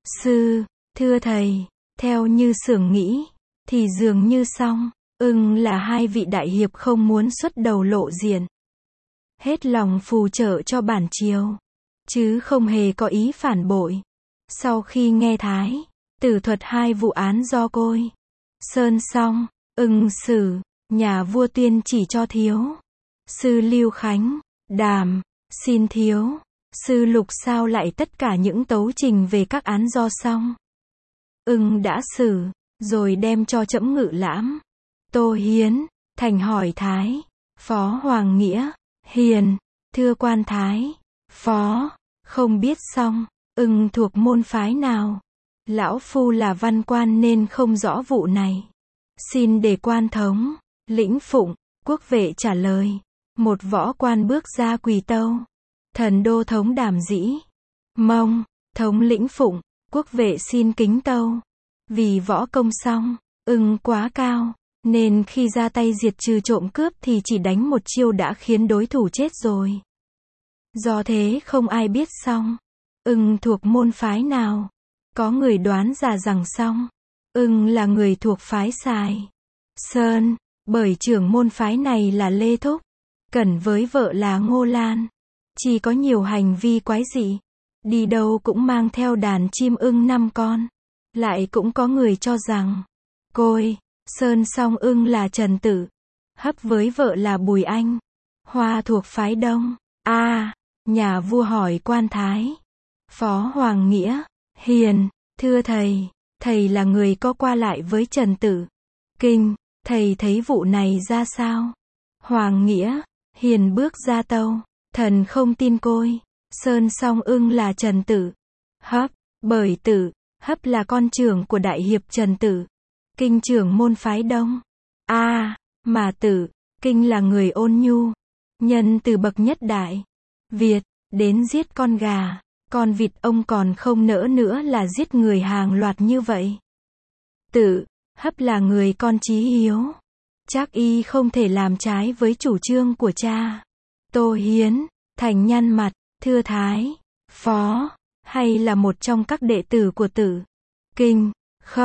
sư, thưa thầy, theo như xưởng nghĩ, thì dường như xong. Ưng là 2 vị đại hiệp không muốn xuất đầu lộ diện, hết lòng phù trợ cho bản triều, chứ không hề có ý phản bội. Sau khi nghe Thái tử thuật 2 vụ án do côi, Sơn Song, Ưng xử, nhà vua tuyên chỉ cho thiếu, sư Lưu Khánh, đàm, xin thiếu, sư lục sao lại tất cả những tấu trình về các án do xong. Ưng đã xử, rồi đem cho trẫm ngự lãm. Tô Hiến, Thành hỏi Thái. Phó Hoàng Nghĩa, hiền, thưa quan Thái. Phó, không biết xong, ưng thuộc môn phái nào? Lão phu là văn quan nên không rõ vụ này. Xin để quan thống, lĩnh phụng, quốc vệ trả lời. Một võ quan bước ra quỳ tâu. Thần đô thống Đàm Dĩ. Mông, thống lĩnh phụng, quốc vệ xin kính tâu. Vì võ công xong, ưng quá cao, nên khi ra tay diệt trừ trộm cướp thì chỉ đánh một chiêu đã khiến đối thủ chết rồi. Do thế không ai biết xong, ưng thuộc môn phái nào. Có người đoán ra rằng xong, ưng là người thuộc phái Sài Sơn, bởi trưởng môn phái này là Lê Thúc, cẩn với vợ là Ngô Lan. Chỉ có nhiều hành vi quái dị, đi đâu cũng mang theo đàn chim ưng 5 con. Lại cũng có người cho rằng, Côi, Sơn song ưng là Trần Tử, Hấp với vợ là Bùi Anh, Hoa thuộc phái Đông. Nhà vua hỏi quan Thái. Phó Hoàng Nghĩa, hiền, thưa thầy, thầy là người có qua lại với Trần Tử Kinh, thầy thấy vụ này ra sao? Hoàng Nghĩa, hiền bước ra tâu, thần không tin Côi, Sơn song ưng là Trần Tử Hấp, bởi Tử Hấp là con trưởng của đại hiệp Trần Tử Kinh trưởng môn phái Đông. Mà Tử Kinh là người ôn nhu, nhân từ bậc nhất đại Việt, đến giết con gà, con vịt ông còn không nỡ nữa là giết người hàng loạt như vậy. Tử Hấp là người con chí hiếu, chắc y không thể làm trái với chủ trương của cha. Tô Hiến, Thành nhăn mặt, thưa Thái, Phó, hay là một trong các đệ tử của Tử Kinh?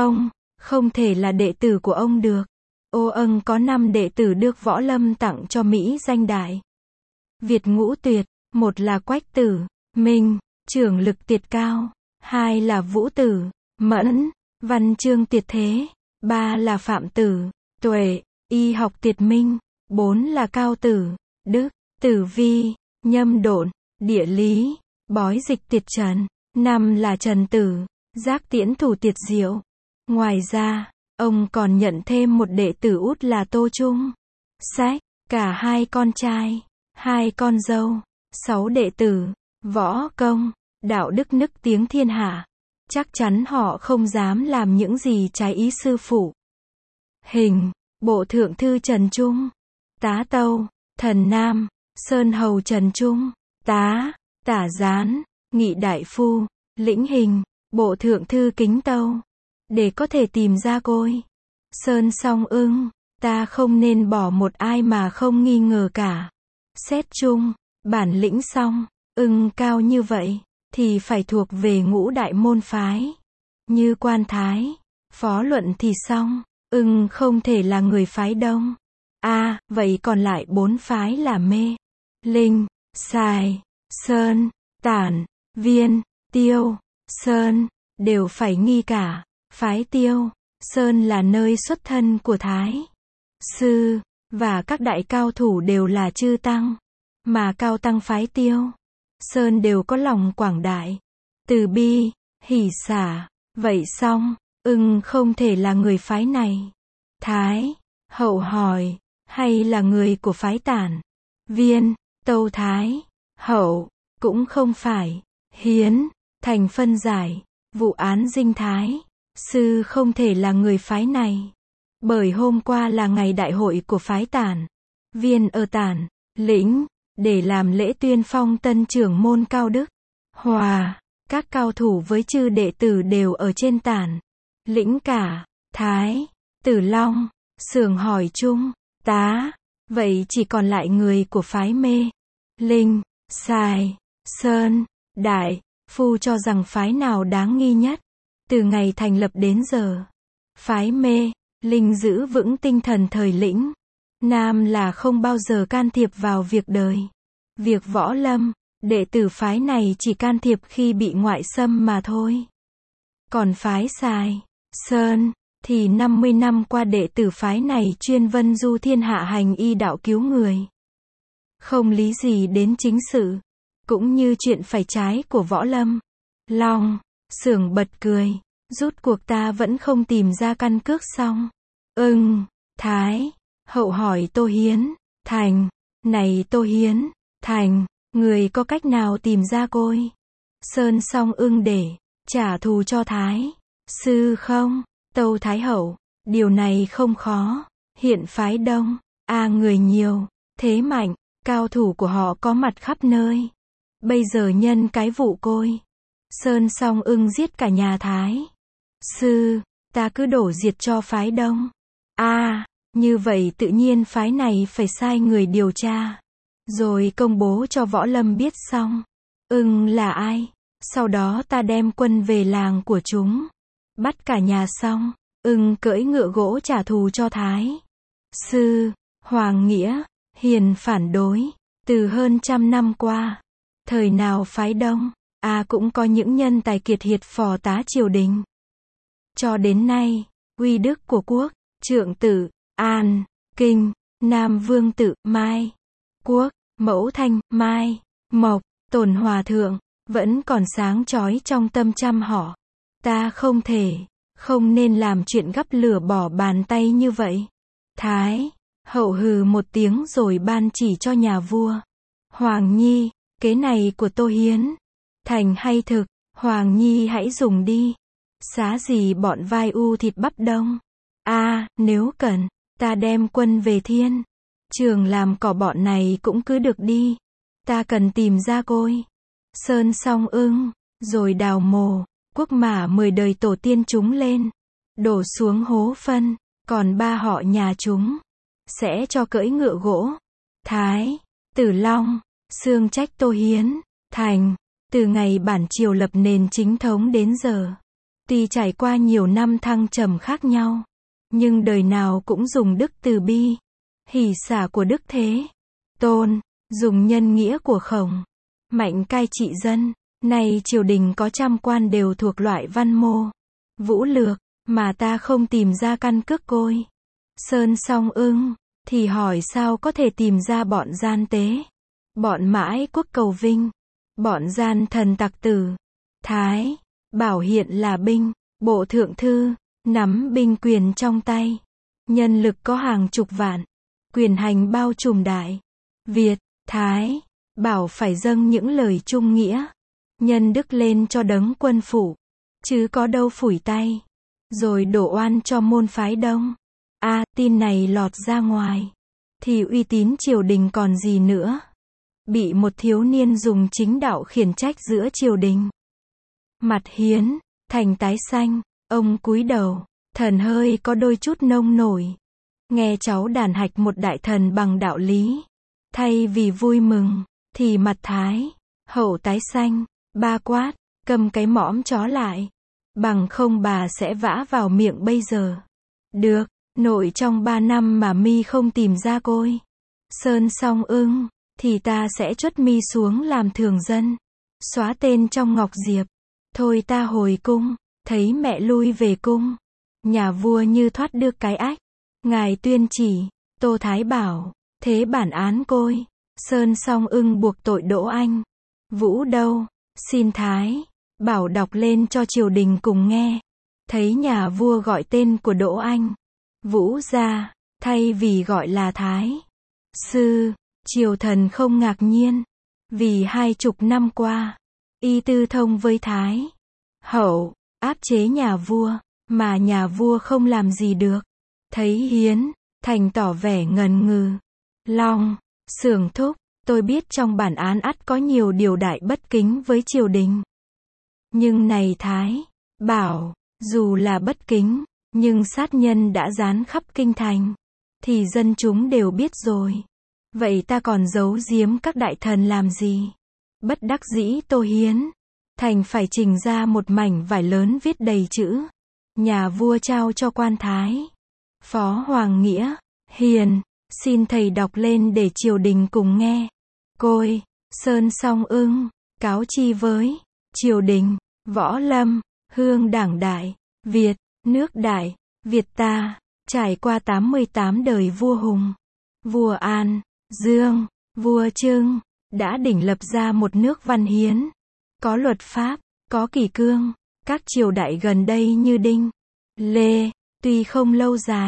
Không thể là đệ tử của ông được. Ân có 5 đệ tử được Võ Lâm tặng cho Mỹ danh đại Việt ngũ tuyệt, một là Quách Tử Minh, trưởng lực tuyệt cao, 2 là Vũ Tử Mẫn, văn chương tuyệt thế, 3 là Phạm Tử Tuệ, y học tuyệt minh, 4 là Cao Tử Đức, Tử Vi, nhâm độn, địa lý, bói dịch tuyệt trần, 5 là Trần Tử Giác tiễn thủ tuyệt diệu. Ngoài ra, ông còn nhận thêm một đệ tử út là Tô Trung Sách, cả 2 con trai, 2 con dâu, 6 đệ tử, võ công, đạo đức nức tiếng thiên hạ. Chắc chắn họ không dám làm những gì trái ý sư phụ. Hình, bộ thượng thư Trần Trung, tá tâu, thần Nam, Sơn hầu Trần Trung, tá, tả gián, nghị đại phu, lĩnh hình, bộ thượng thư kính tâu. Để có thể tìm ra Côi, Sơn song ưng, ta không nên bỏ một ai mà không nghi ngờ cả. Xét chung, bản lĩnh song ưng cao như vậy, thì phải thuộc về ngũ đại môn phái. Như quan Thái, Phó luận thì xong, ưng không thể là người phái Đông. Vậy còn lại 4 phái là Mê, Linh, Sài, Sơn, Tản, Viên, Tiêu, Sơn, đều phải nghi cả. Phái Tiêu, Sơn là nơi xuất thân của Thái Sư, và các đại cao thủ đều là chư tăng. Mà cao tăng phái Tiêu, Sơn đều có lòng quảng đại, từ bi, hỷ xả. Vậy xong, ưng không thể là người phái này. Thái, hậu hỏi, hay là người của phái Tản, Viên, tâu Thái, hậu, cũng không phải. Hiến, Thành phân giải, vụ án Dinh Thái Sư không thể là người phái này. Bởi hôm qua là ngày đại hội của phái Tản, Viên ở Tản, Lĩnh, để làm lễ tuyên phong tân trưởng môn Cao Đức Hòa. Các cao thủ với chư đệ tử đều ở trên Tản, Lĩnh cả. Thái, Tử Long, Sưởng hỏi chung, tá, vậy chỉ còn lại người của phái Mê, Linh, Sài, Sơn, Đại phu cho rằng phái nào đáng nghi nhất? Từ ngày thành lập đến giờ, phái Mê, Linh giữ vững tinh thần thời Lĩnh Nam là không bao giờ can thiệp vào việc đời, việc võ lâm. Đệ tử phái này chỉ can thiệp khi bị ngoại xâm mà thôi. Còn phái Sài, Sơn, thì 50 năm qua đệ tử phái này chuyên vân du thiên hạ hành y đạo cứu người. Không lý gì đến chính sự, cũng như chuyện phải trái của võ lâm. Long, Sưởng bật cười, rút cuộc ta vẫn không tìm ra căn cước xong. Thái hậu hỏi Tô Hiến, Thành, này Tô Hiến, Thành, người có cách nào tìm ra Côi Sơn Song Ưng để trả thù cho Thái sư không? Tâu Thái hậu, điều này không khó, hiện phái đông, người nhiều, thế mạnh, cao thủ của họ có mặt khắp nơi. Bây giờ nhân cái vụ Côi Sơn Song Ưng giết cả nhà Thái sư, ta cứ đổ diệt cho phái đông. Như vậy tự nhiên phái này phải sai người điều tra, rồi công bố cho võ lâm biết xong. Ưng là ai? Sau đó ta đem quân về làng của chúng, bắt cả nhà xong, Ưng cưỡi ngựa gỗ trả thù cho Thái sư. Hoàng Nghĩa, Hiền phản đối, từ hơn 100 năm qua, thời nào phái đông, cũng có những nhân tài kiệt hiệt phò tá triều đình. Cho đến nay, uy đức của quốc, Trượng Tử, An, Kinh, Nam Vương Tử, Mai, Quốc, Mẫu Thanh, Mai, Mộc, Tồn Hòa Thượng, vẫn còn sáng chói trong tâm trăm họ. Ta không nên làm chuyện gắp lửa bỏ bàn tay như vậy. Thái hậu hừ một tiếng rồi ban chỉ cho nhà vua. Hoàng Nhi, kế này của Tô Hiến, thành hay thực, Hoàng Nhi hãy dùng đi. Xá gì bọn vai u thịt bắp đông. Nếu cần, ta đem quân về Thiên Trường làm cỏ bọn này cũng cứ được đi. Ta cần tìm ra Côi Sơn Song Ưng, rồi đào mồ, quốc mả 10 đời tổ tiên chúng lên, đổ xuống hố phân, còn 3 họ nhà chúng sẽ cho cưỡi ngựa gỗ. Thái Tử Long, xương trách Tô Hiến, Thành, từ ngày bản triều lập nền chính thống đến giờ, tuy trải qua nhiều năm thăng trầm khác nhau, nhưng đời nào cũng dùng đức từ bi, hỷ xả của Đức Thế Tôn, dùng nhân nghĩa của Khổng Mạnh cai trị dân. Nay triều đình có 100 quan đều thuộc loại văn mô, vũ lược, mà ta không tìm ra căn cước Côi Sơn Song Ưng, thì hỏi sao có thể tìm ra bọn gian tế, bọn mãi quốc cầu vinh, bọn gian thần tặc tử. Thái bảo hiện là binh, bộ thượng thư, nắm binh quyền trong tay, nhân lực có hàng chục vạn, quyền hành bao trùm đại Việt. Thái bảo phải dâng những lời trung nghĩa, nhân đức lên cho đấng quân phủ, chứ có đâu phủi tay, rồi đổ oan cho môn phái đông. Tin này lọt ra ngoài, thì uy tín triều đình còn gì nữa. Bị một thiếu niên dùng chính đạo khiển trách giữa triều đình. Mặt Hiến Thành tái xanh, ông cúi đầu, thần hơi có đôi chút nông nổi. Nghe cháu đàn hạch một đại thần bằng đạo lý, thay vì vui mừng, thì mặt Thái hậu tái xanh, ba quát, cầm cái mõm chó lại, bằng không bà sẽ vã vào miệng bây giờ. Được, nội trong 3 năm mà mi không tìm ra Côi Sơn Song Ưng, thì ta sẽ truất mi xuống làm thường dân, xóa tên trong ngọc diệp. Thôi ta hồi cung, thấy mẹ lui về cung. Nhà vua như thoát được cái ách, ngài tuyên chỉ. Tô Thái bảo, thế bản án Côi Sơn Song Ưng buộc tội Đỗ Anh Vũ đâu, xin Thái bảo đọc lên cho triều đình cùng nghe. Thấy nhà vua gọi tên của Đỗ Anh Vũ ra, thay vì gọi là Thái sư, triều thần không ngạc nhiên, vì 20 năm qua, y tư thông với Thái hậu, áp chế nhà vua, mà nhà vua không làm gì được. Thấy Hiến Thành tỏ vẻ ngần ngừ. Long Xưởng thúc, tôi biết trong bản án ắt có nhiều điều đại bất kính với triều đình. Nhưng này Thái bảo, dù là bất kính, nhưng sát nhân đã dán khắp kinh thành, thì dân chúng đều biết rồi. Vậy ta còn giấu giếm các đại thần làm gì? Bất đắc dĩ Tô Hiến Thành phải trình ra một mảnh vải lớn viết đầy chữ. Nhà vua trao cho quan thái phó Hoàng Nghĩa, Hiền, xin thầy đọc lên để triều đình cùng nghe. Côi Sơn Song Ưng, cáo chi với triều đình, võ lâm, hương đảng đại, Việt, nước đại, Việt ta, trải qua 88 đời vua Hùng, vua An, Dương, vua Trưng, đã đỉnh lập ra một nước văn hiến, có luật pháp, có kỷ cương. Các triều đại gần đây như Đinh, Lê, tuy không lâu dài,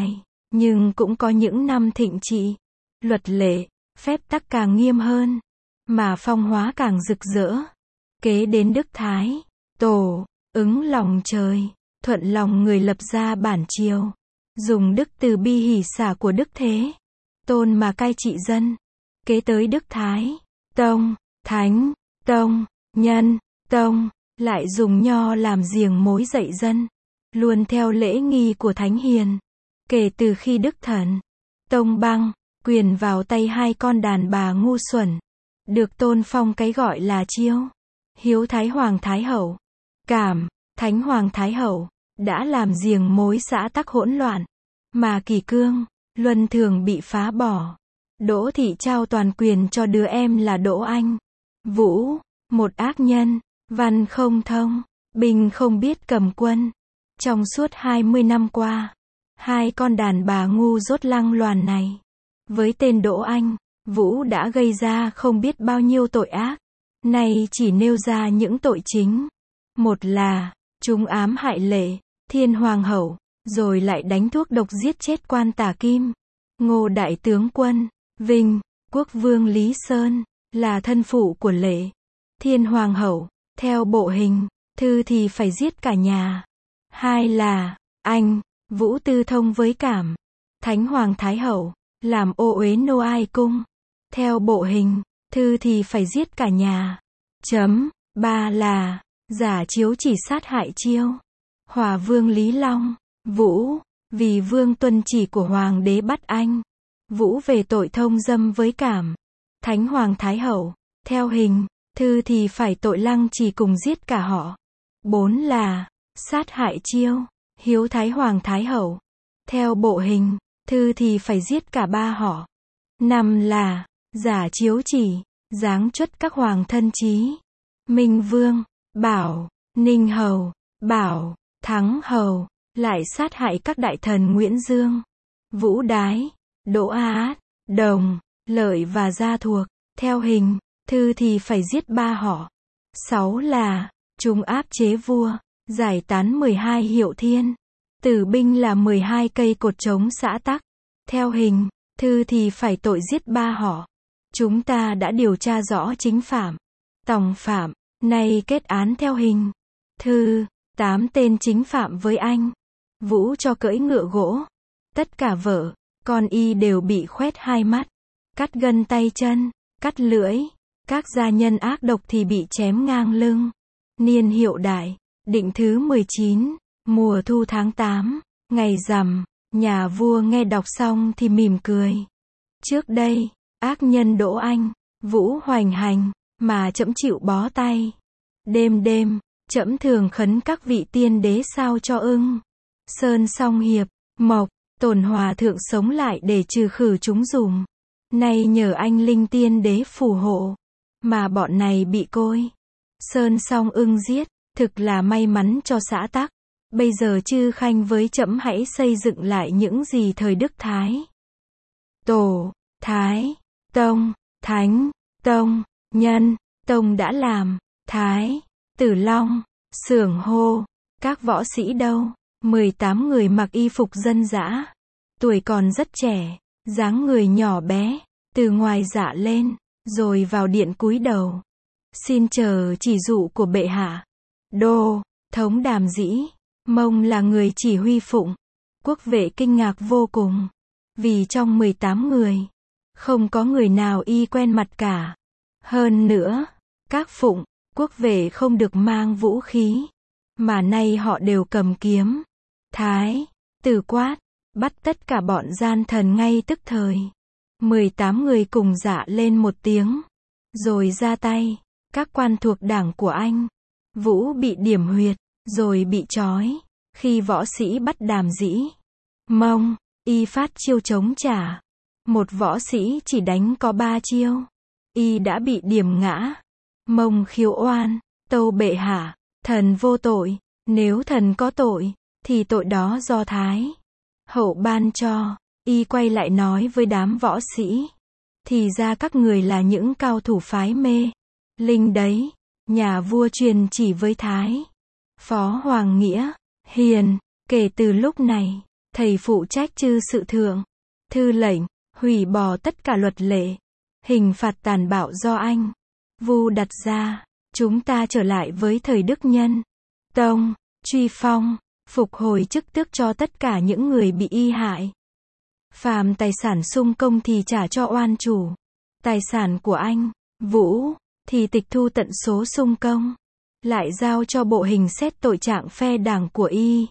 Nhưng cũng có những năm thịnh trị, luật lệ, phép tắc càng nghiêm hơn, mà phong hóa càng rực rỡ. Kế đến Đức Thái, Tổ, ứng lòng trời, thuận lòng người lập ra bản triều. Dùng đức từ bi hỷ xả của Đức Thế Tôn mà cai trị dân. Kế tới Đức Thái, Tông, Thánh, Tông, Nhân, Tông, lại dùng nho làm giềng mối dạy dân. Luôn theo lễ nghi của Thánh Hiền. Kể từ khi Đức Thần, Tông băng, quyền vào tay hai con đàn bà ngu xuẩn. Được tôn phong cái gọi là Chiêu, Hiếu Thái Hoàng Thái Hậu, Cảm, Thánh Hoàng Thái Hậu, đã làm giềng mối xã tắc hỗn loạn. Mà kỷ cương, luân thường bị phá bỏ. Đỗ thị trao toàn quyền cho đứa em là Đỗ Anh Vũ, một ác nhân, văn không thông, binh không biết cầm quân. Trong suốt 20 năm qua, hai con đàn bà ngu dốt lăng loàn này, với tên Đỗ Anh Vũ đã gây ra không biết bao nhiêu tội ác. Nay chỉ nêu ra những tội chính. Một là, chúng ám hại Lệ, Thiên Hoàng hậu, rồi lại đánh thuốc độc giết chết quan Tả Kim, Ngô đại tướng quân, Vinh, quốc vương Lý Sơn, là thân phụ của Lệ, Thiên Hoàng hậu. Theo bộ hình, thư thì phải giết cả nhà. Hai là, anh, Vũ tư thông với Cảm, Thánh Hoàng Thái Hậu, làm ô uế nô ai cung. Theo bộ hình, thư thì phải giết cả nhà. Ba là, giả chiếu chỉ sát hại Chiêu, Hòa vương Lý Long, Vũ, vì vương tuân chỉ của Hoàng đế bắt anh, Vũ về tội thông dâm với Cảm, Thánh Hoàng Thái Hậu. Theo hình, thư thì phải tội lăng trì cùng giết cả họ. Bốn là, sát hại Chiêu, Hiếu Thái Hoàng Thái Hậu. Theo bộ hình, thư thì phải giết cả ba họ. Năm là, giả chiếu chỉ, giáng truất các hoàng thân chí, Minh Vương, Bảo, Ninh Hầu, Bảo, Thắng Hầu, lại sát hại các đại thần Nguyễn Dương, Vũ Đái, Đỗ Á, Đồng, Lợi và Gia Thuộc. Theo hình, thư thì phải giết ba họ. Sáu là, chúng áp chế vua, giải tán 12 hiệu thiên, tử binh là 12 cây cột chống xã tắc. Theo hình, thư thì phải tội giết ba họ. Chúng ta đã điều tra rõ chính phạm, tòng phạm, nay kết án theo hình. Thư, 8 tên chính phạm với anh. Vũ cho cưỡi ngựa gỗ. Tất cả vợ, con y đều bị khoét hai mắt, cắt gân tay chân, cắt lưỡi. Các gia nhân ác độc thì bị chém ngang lưng. Niên hiệu Đại, định thứ 19, mùa thu tháng 8, ngày rằm. Nhà vua nghe đọc xong thì mỉm cười. Trước đây, ác nhân Đỗ Anh Vũ hoành hành, mà trẫm chịu bó tay. Đêm đêm, trẫm thường khấn các vị tiên đế sao cho ưng, Sơn Song Hiệp, Mộc, Tồn Hòa thượng sống lại để trừ khử chúng dùm. Nay nhờ anh linh tiên đế phù hộ, mà bọn này bị Côi, Sơn Song ưng giết, thực là may mắn cho xã tắc. Bây giờ chư khanh với trẫm hãy xây dựng lại những gì thời Đức Thái Tổ, Thái Tông, Thánh Tông, Nhân Tông đã làm. Thái Tử Long, Xưởng hô, các võ sĩ đâu? 18 người mặc y phục dân dã, tuổi còn rất trẻ, dáng người nhỏ bé, từ ngoài dạ lên, rồi vào điện cúi đầu. Xin chờ chỉ dụ của bệ hạ. Đô, thống Đàm Dĩ, Mông là người chỉ huy phụng. Quốc vệ kinh ngạc vô cùng, vì trong 18 người, không có người nào y quen mặt cả. Hơn nữa, các phụng, quốc vệ không được mang vũ khí, mà nay họ đều cầm kiếm. Thái Tử quát, bắt tất cả bọn gian thần ngay tức thời. 18 người cùng dạ lên một tiếng, rồi ra tay. Các quan thuộc đảng của anh, Vũ bị điểm huyệt, rồi bị trói. Khi võ sĩ bắt Đàm Dĩ, Mông, y phát chiêu chống trả. Một võ sĩ chỉ đánh có 3 chiêu, y đã bị điểm ngã. Mông khiếu oan, tâu bệ hạ, thần vô tội, nếu thần có tội, thì tội đó do Thái Hậu ban cho. Y quay lại nói với đám võ sĩ, thì ra các người là những cao thủ phái mê linh đấy. Nhà vua truyền chỉ với Thái Phó Hoàng Nghĩa Hiền, kể từ lúc này, Thầy phụ trách chư sự thượng, thư lệnh, hủy bỏ tất cả luật lệ. Hình phạt tàn bạo do anh, Vu đặt ra. Chúng ta trở lại với thời Đức Nhân Tông, truy phong, phục hồi chức tước cho tất cả những người bị y hại. Phàm tài sản sung công thì trả cho oan chủ. Tài sản của anh, Vũ, thì tịch thu tận số sung công. Lại giao cho bộ hình xét tội trạng phe đảng của y.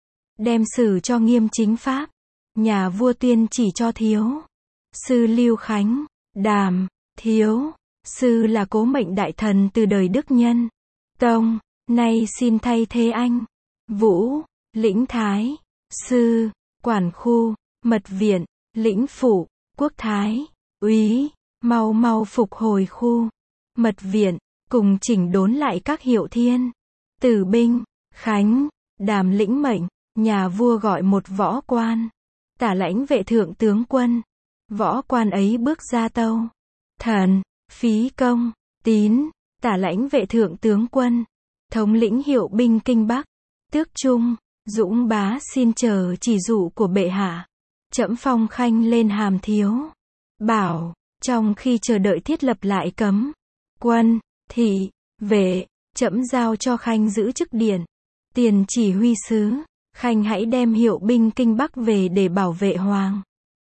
Đem xử cho nghiêm chính pháp. Nhà vua tuyên chỉ cho Thiếu sư Lưu Khánh, Đàm, Thiếu sư là cố mệnh đại thần từ đời Đức Nhân Tông, nay xin thay thế anh, Vũ, lĩnh Thái, sư, quản khu, mật viện, lĩnh phủ, quốc thái, úy, mau mau phục hồi khu, mật viện, cùng chỉnh đốn lại các hiệu thiên, tử binh, khánh, Đàm lĩnh mệnh. Nhà vua gọi một võ quan, tả lãnh vệ thượng tướng quân. Võ quan ấy bước ra tâu. Thần, Phí Công, Tín, tả lãnh vệ thượng tướng quân, thống lĩnh hiệu binh Kinh Bắc, Tước Trung, Dũng Bá xin chờ chỉ dụ của bệ hạ. Trẫm phong khanh lên hàm thiếu. Bảo, trong khi chờ đợi thiết lập lại cấm, quân, thị, vệ, trẫm giao cho khanh giữ chức điện, tiền chỉ huy sứ. Khanh hãy đem hiệu binh Kinh Bắc về để bảo vệ hoàng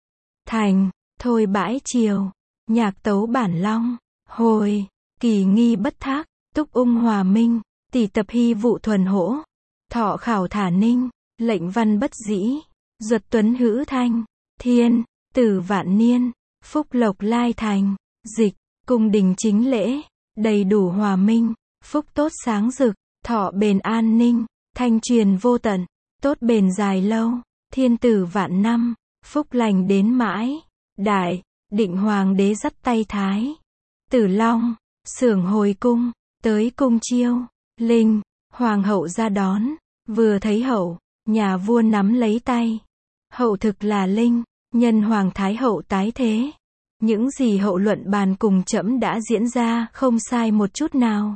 thành. Thôi bãi triều, nhạc tấu bản long, hồi, kỳ nghi bất thác, túc ung hòa minh, tỷ tập hy vụ thuần hỗ, thọ khảo thả ninh, lệnh văn bất dĩ, duật tuấn hữu thanh, thiên, tử vạn niên, phúc lộc lai thành, dịch, cung đình chính lễ, đầy đủ hòa minh, phúc tốt sáng rực, thọ bền an ninh, thanh truyền vô tận, tốt bền dài lâu, thiên tử vạn năm, phúc lành đến mãi. Đại, định hoàng đế dắt tay Thái Tử Long, xưởng hồi cung, tới cung chiêu, Linh, hoàng hậu ra đón, vừa thấy hậu, nhà vua nắm lấy tay. Hậu thực là Linh, nhân hoàng thái hậu tái thế. Những gì hậu luận bàn cùng trẫm đã diễn ra không sai một chút nào.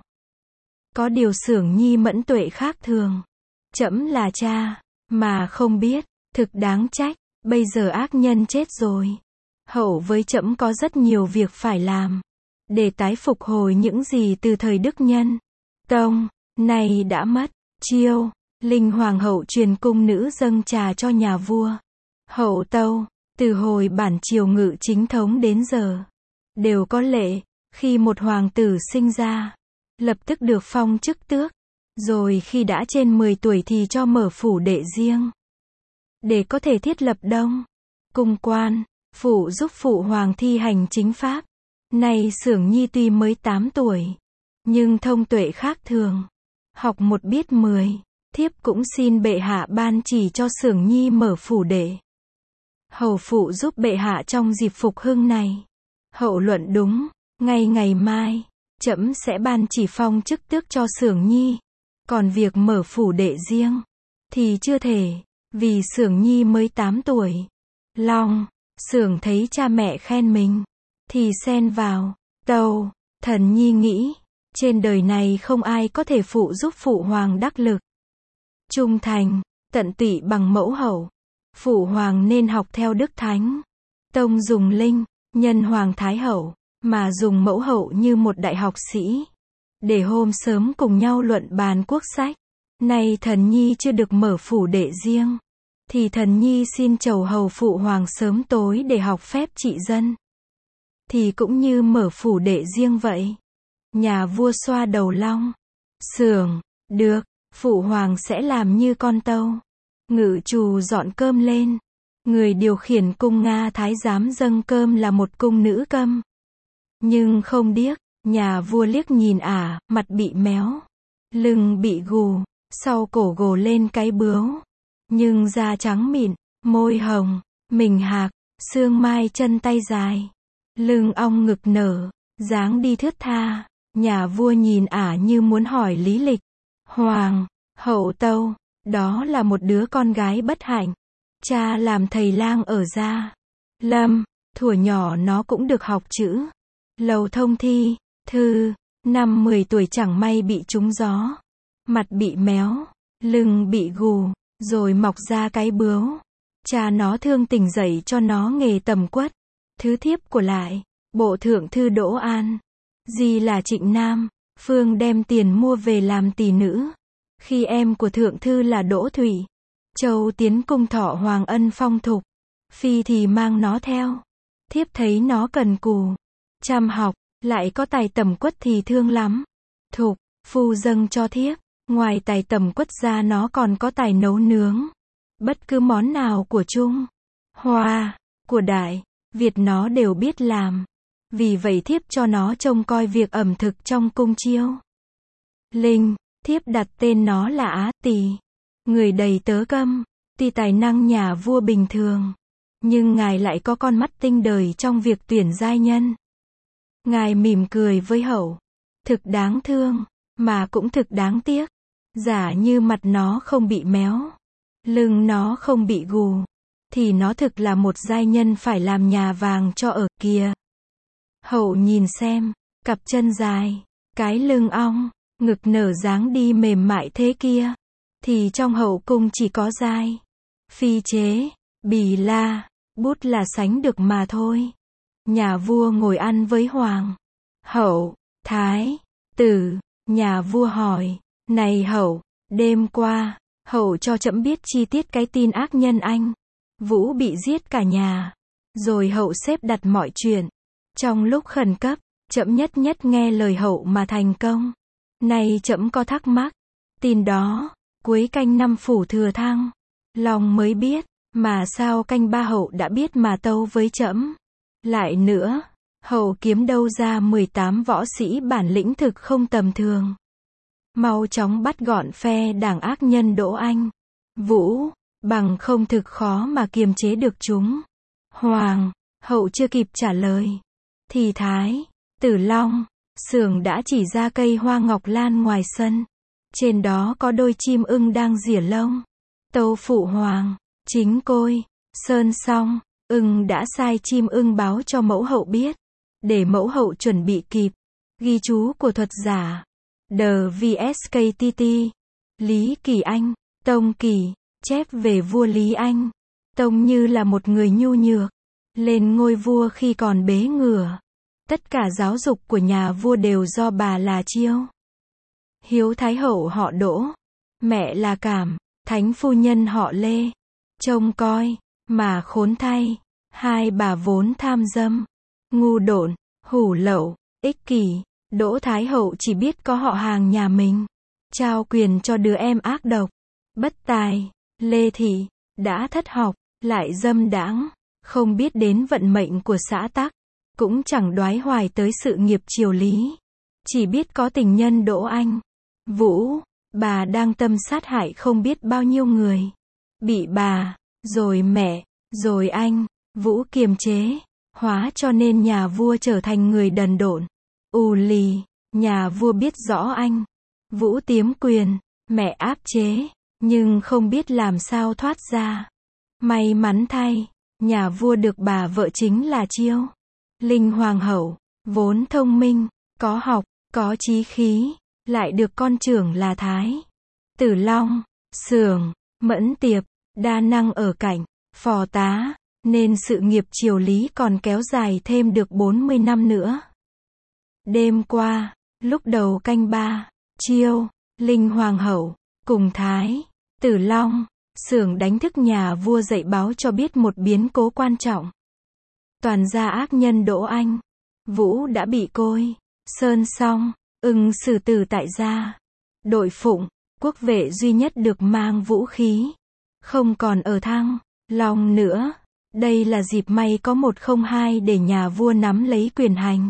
Có điều xưởng nhi mẫn tuệ khác thường. Trẫm là cha, mà không biết, thực đáng trách, bây giờ ác nhân chết rồi. Hậu với trẫm có rất nhiều việc phải làm, để tái phục hồi những gì từ thời Đức Nhân Tông, này đã mất. Chiêu, Linh hoàng hậu truyền cung nữ dâng trà cho nhà vua. Hậu tâu, từ hồi bản triều ngự chính thống đến giờ, đều có lệ, khi một hoàng tử sinh ra, lập tức được phong chức tước, rồi khi đã trên 10 tuổi thì cho mở phủ đệ riêng, để có thể thiết lập đông cung quan, phụ giúp phụ hoàng thi hành chính pháp. Nay xưởng nhi tuy mới 8 tuổi, nhưng thông tuệ khác thường, học một biết 10, thiếp cũng xin bệ hạ ban chỉ cho xưởng nhi mở phủ đệ. Hầu phụ giúp bệ hạ trong dịp phục hưng này. Hậu luận đúng, ngay ngày mai, trẫm sẽ ban chỉ phong chức tước cho xưởng nhi. Còn việc mở phủ đệ riêng, thì chưa thể, vì xưởng nhi mới 8 tuổi. Long, xưởng thấy cha mẹ khen mình, thì xen vào, tâu, thần nhi nghĩ, trên đời này không ai có thể phụ giúp phụ hoàng đắc lực, trung thành, tận tụy bằng mẫu hậu. Phụ hoàng nên học theo Đức Thánh Tông dùng Linh, nhân hoàng thái hậu, mà dùng mẫu hậu như một đại học sĩ, để hôm sớm cùng nhau luận bàn quốc sách. Nay thần nhi chưa được mở phủ đệ riêng, thì thần nhi xin chầu hầu phụ hoàng sớm tối để học phép trị dân. Thì cũng như mở phủ đệ riêng vậy. Nhà vua xoa đầu Long. Xưởng, được, phụ hoàng sẽ làm như con tâu. Ngự trù dọn cơm lên. Người điều khiển cung Nga thái giám dâng cơm là một cung nữ câm. Nhưng không điếc, nhà vua liếc nhìn mặt bị méo, lưng bị gù, sau cổ gồ lên cái bướu. Nhưng da trắng mịn, môi hồng, mình hạc, xương mai chân tay dài, lưng ong ngực nở, dáng đi thướt tha. Nhà vua nhìn như muốn hỏi lý lịch. Hoàng, hậu tâu, đó là một đứa con gái bất hạnh. Cha làm thầy lang ở Gia Lâm, thuở nhỏ nó cũng được học chữ, lầu thông thi, thư, năm 10 tuổi chẳng may bị trúng gió. Mặt bị méo, lưng bị gù, rồi mọc ra cái bướu. Cha nó thương tình dạy cho nó nghề tầm quất. Thứ thiếp của lại, bộ thượng thư Đỗ An. Di là Trịnh Nam, Phương đem tiền mua về làm tỷ nữ. Khi em của thượng thư là Đỗ Thủy, Châu tiến cung thọ Hoàng Ân phong thục. Phi thì mang nó theo. Thiếp thấy nó cần cù, chăm học, lại có tài tầm quất thì thương lắm. Thục, phu dâng cho thiếp. Ngoài tài tầm quất ra nó còn có tài nấu nướng. Bất cứ món nào của Trung, Hoa, của Đại, Việt nó đều biết làm. Vì vậy thiếp cho nó trông coi việc ẩm thực trong cung chiêu. Linh, thiếp đặt tên nó là Á Tỳ. Người đầy tớ câm. Tuy tài năng nhà vua bình thường, nhưng ngài lại có con mắt tinh đời trong việc tuyển giai nhân. Ngài mỉm cười với hậu. Thực đáng thương, mà cũng thực đáng tiếc. Giả như mặt nó không bị méo, lưng nó không bị gù, thì nó thực là một giai nhân phải làm nhà vàng cho ở kìa. Hậu nhìn xem, cặp chân dài, cái lưng ong, ngực nở dáng đi mềm mại thế kia, thì trong hậu cung chỉ có giai, phi chế, bì la, bút là sánh được mà thôi. Nhà vua ngồi ăn với hoàng, hậu, thái, tử. Nhà vua hỏi, này hậu, đêm qua, hậu cho trẫm biết chi tiết cái tin ác nhân anh Vũ bị giết cả nhà. Rồi hậu xếp đặt mọi chuyện. Trong lúc khẩn cấp, trẫm nhất nhất nghe lời hậu mà thành công. Này trẫm có thắc mắc. Tin đó, cuối canh 5 Phủ Thừa Thăng, lòng mới biết, mà sao canh 3 hậu đã biết mà tâu với trẫm. Lại nữa, hậu kiếm đâu ra 18 võ sĩ bản lĩnh thực không tầm thường. Mau chóng bắt gọn phe đảng ác nhân Đỗ Anh, Vũ, bằng không thực khó mà kiềm chế được chúng. Hoàng, hậu chưa kịp trả lời, thì Thái, Tử Long, Xưởng đã chỉ ra cây hoa ngọc lan ngoài sân. Trên đó có đôi chim ưng đang rỉa lông. Tâu phụ hoàng, chính côi, sơn xong, ưng đã sai chim ưng báo cho mẫu hậu biết, để mẫu hậu chuẩn bị kịp. Ghi chú của thuật giả The VSKTT Lý Kỳ Anh, Tông Kỳ, chép về vua Lý Anh. Tông như là một người nhu nhược, lên ngôi vua khi còn bế ngửa. Tất cả giáo dục của nhà vua đều do bà là Chiêu. Hiếu Thái Hậu họ Đỗ, mẹ là Cảm, Thánh Phu Nhân họ Lê. Trông coi, mà khốn thay, hai bà vốn tham dâm, ngu độn, hủ lậu, ích kỷ. Đỗ Thái Hậu chỉ biết có họ hàng nhà mình, trao quyền cho đứa em ác độc, bất tài. Lê Thị, đã thất học, lại dâm đãng, không biết đến vận mệnh của xã tắc, cũng chẳng đoái hoài tới sự nghiệp triều lý. Chỉ biết có tình nhân Đỗ Anh, Vũ, bà đang tâm sát hại không biết bao nhiêu người. Bị bà, rồi mẹ, rồi anh, Vũ kiềm chế, hóa cho nên nhà vua trở thành người đần độn, ù lì. Nhà vua biết rõ anh, Vũ tiếm quyền, mẹ áp chế, nhưng không biết làm sao thoát ra. May mắn thay, nhà vua được bà vợ chính là Chiêu, Linh Hoàng hậu, vốn thông minh, có học, có chí khí, lại được con trưởng là Thái, Tử Long, Xưởng, Mẫn Tiệp, đa năng ở cạnh, phò tá, nên sự nghiệp triều lý còn kéo dài thêm được 40 năm nữa. Đêm qua, lúc đầu canh 3, Chiêu, Linh Hoàng hậu, cùng Thái, Tử Long, Xưởng đánh thức nhà vua dậy báo cho biết một biến cố quan trọng. Toàn gia ác nhân Đỗ Anh, Vũ đã bị Côi, Sơn xong, ưng xử tử tại gia. Đội Phụng, quốc vệ duy nhất được mang vũ khí, không còn ở Thăng Long nữa. Đây là dịp may có 102 để nhà vua nắm lấy quyền hành.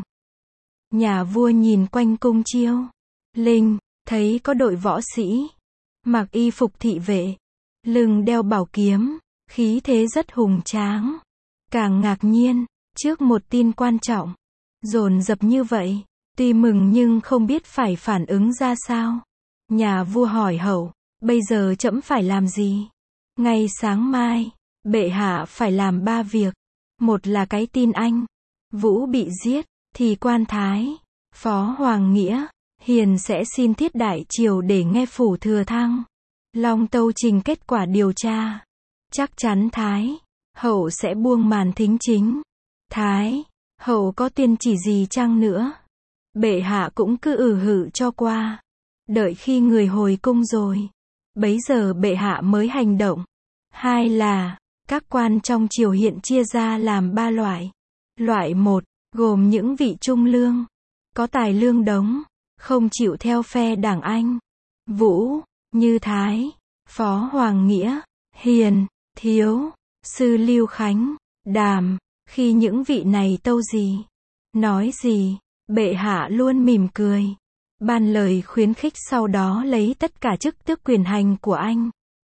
Nhà vua nhìn quanh cung Chiêu, Linh, thấy có đội võ sĩ, mặc y phục thị vệ, lưng đeo bảo kiếm, khí thế rất hùng tráng. Càng ngạc nhiên, trước một tin quan trọng, dồn dập như vậy, tuy mừng nhưng không biết phải phản ứng ra sao. Nhà vua hỏi hậu, bây giờ trẫm phải làm gì? Ngay sáng mai, bệ hạ phải làm 3 việc. Một là cái tin anh, Vũ bị giết, thì quan thái, phó hoàng nghĩa, hiền sẽ xin thiết đại triều để nghe Phủ Thừa Thăng, Long tâu trình kết quả điều tra. Chắc chắn Thái Hậu sẽ buông màn thính chính. Thái Hậu có tiên chỉ gì chăng nữa? Bệ hạ cũng cứ hử cho qua. Đợi khi người hồi cung rồi, bấy giờ bệ hạ mới hành động. Hai là, các quan trong triều hiện chia ra làm 3 loại. Loại 1, gồm những vị trung lương, có tài lương đống, không chịu theo phe Đảng Anh, Vũ, như Thái, Phó Hoàng Nghĩa, Hiền, Thiếu, Sư Lưu Khánh, Đàm. Khi những vị này tâu gì, nói gì, bệ hạ luôn mỉm cười, ban lời khuyến khích, sau đó lấy tất cả chức tước quyền hành của anh,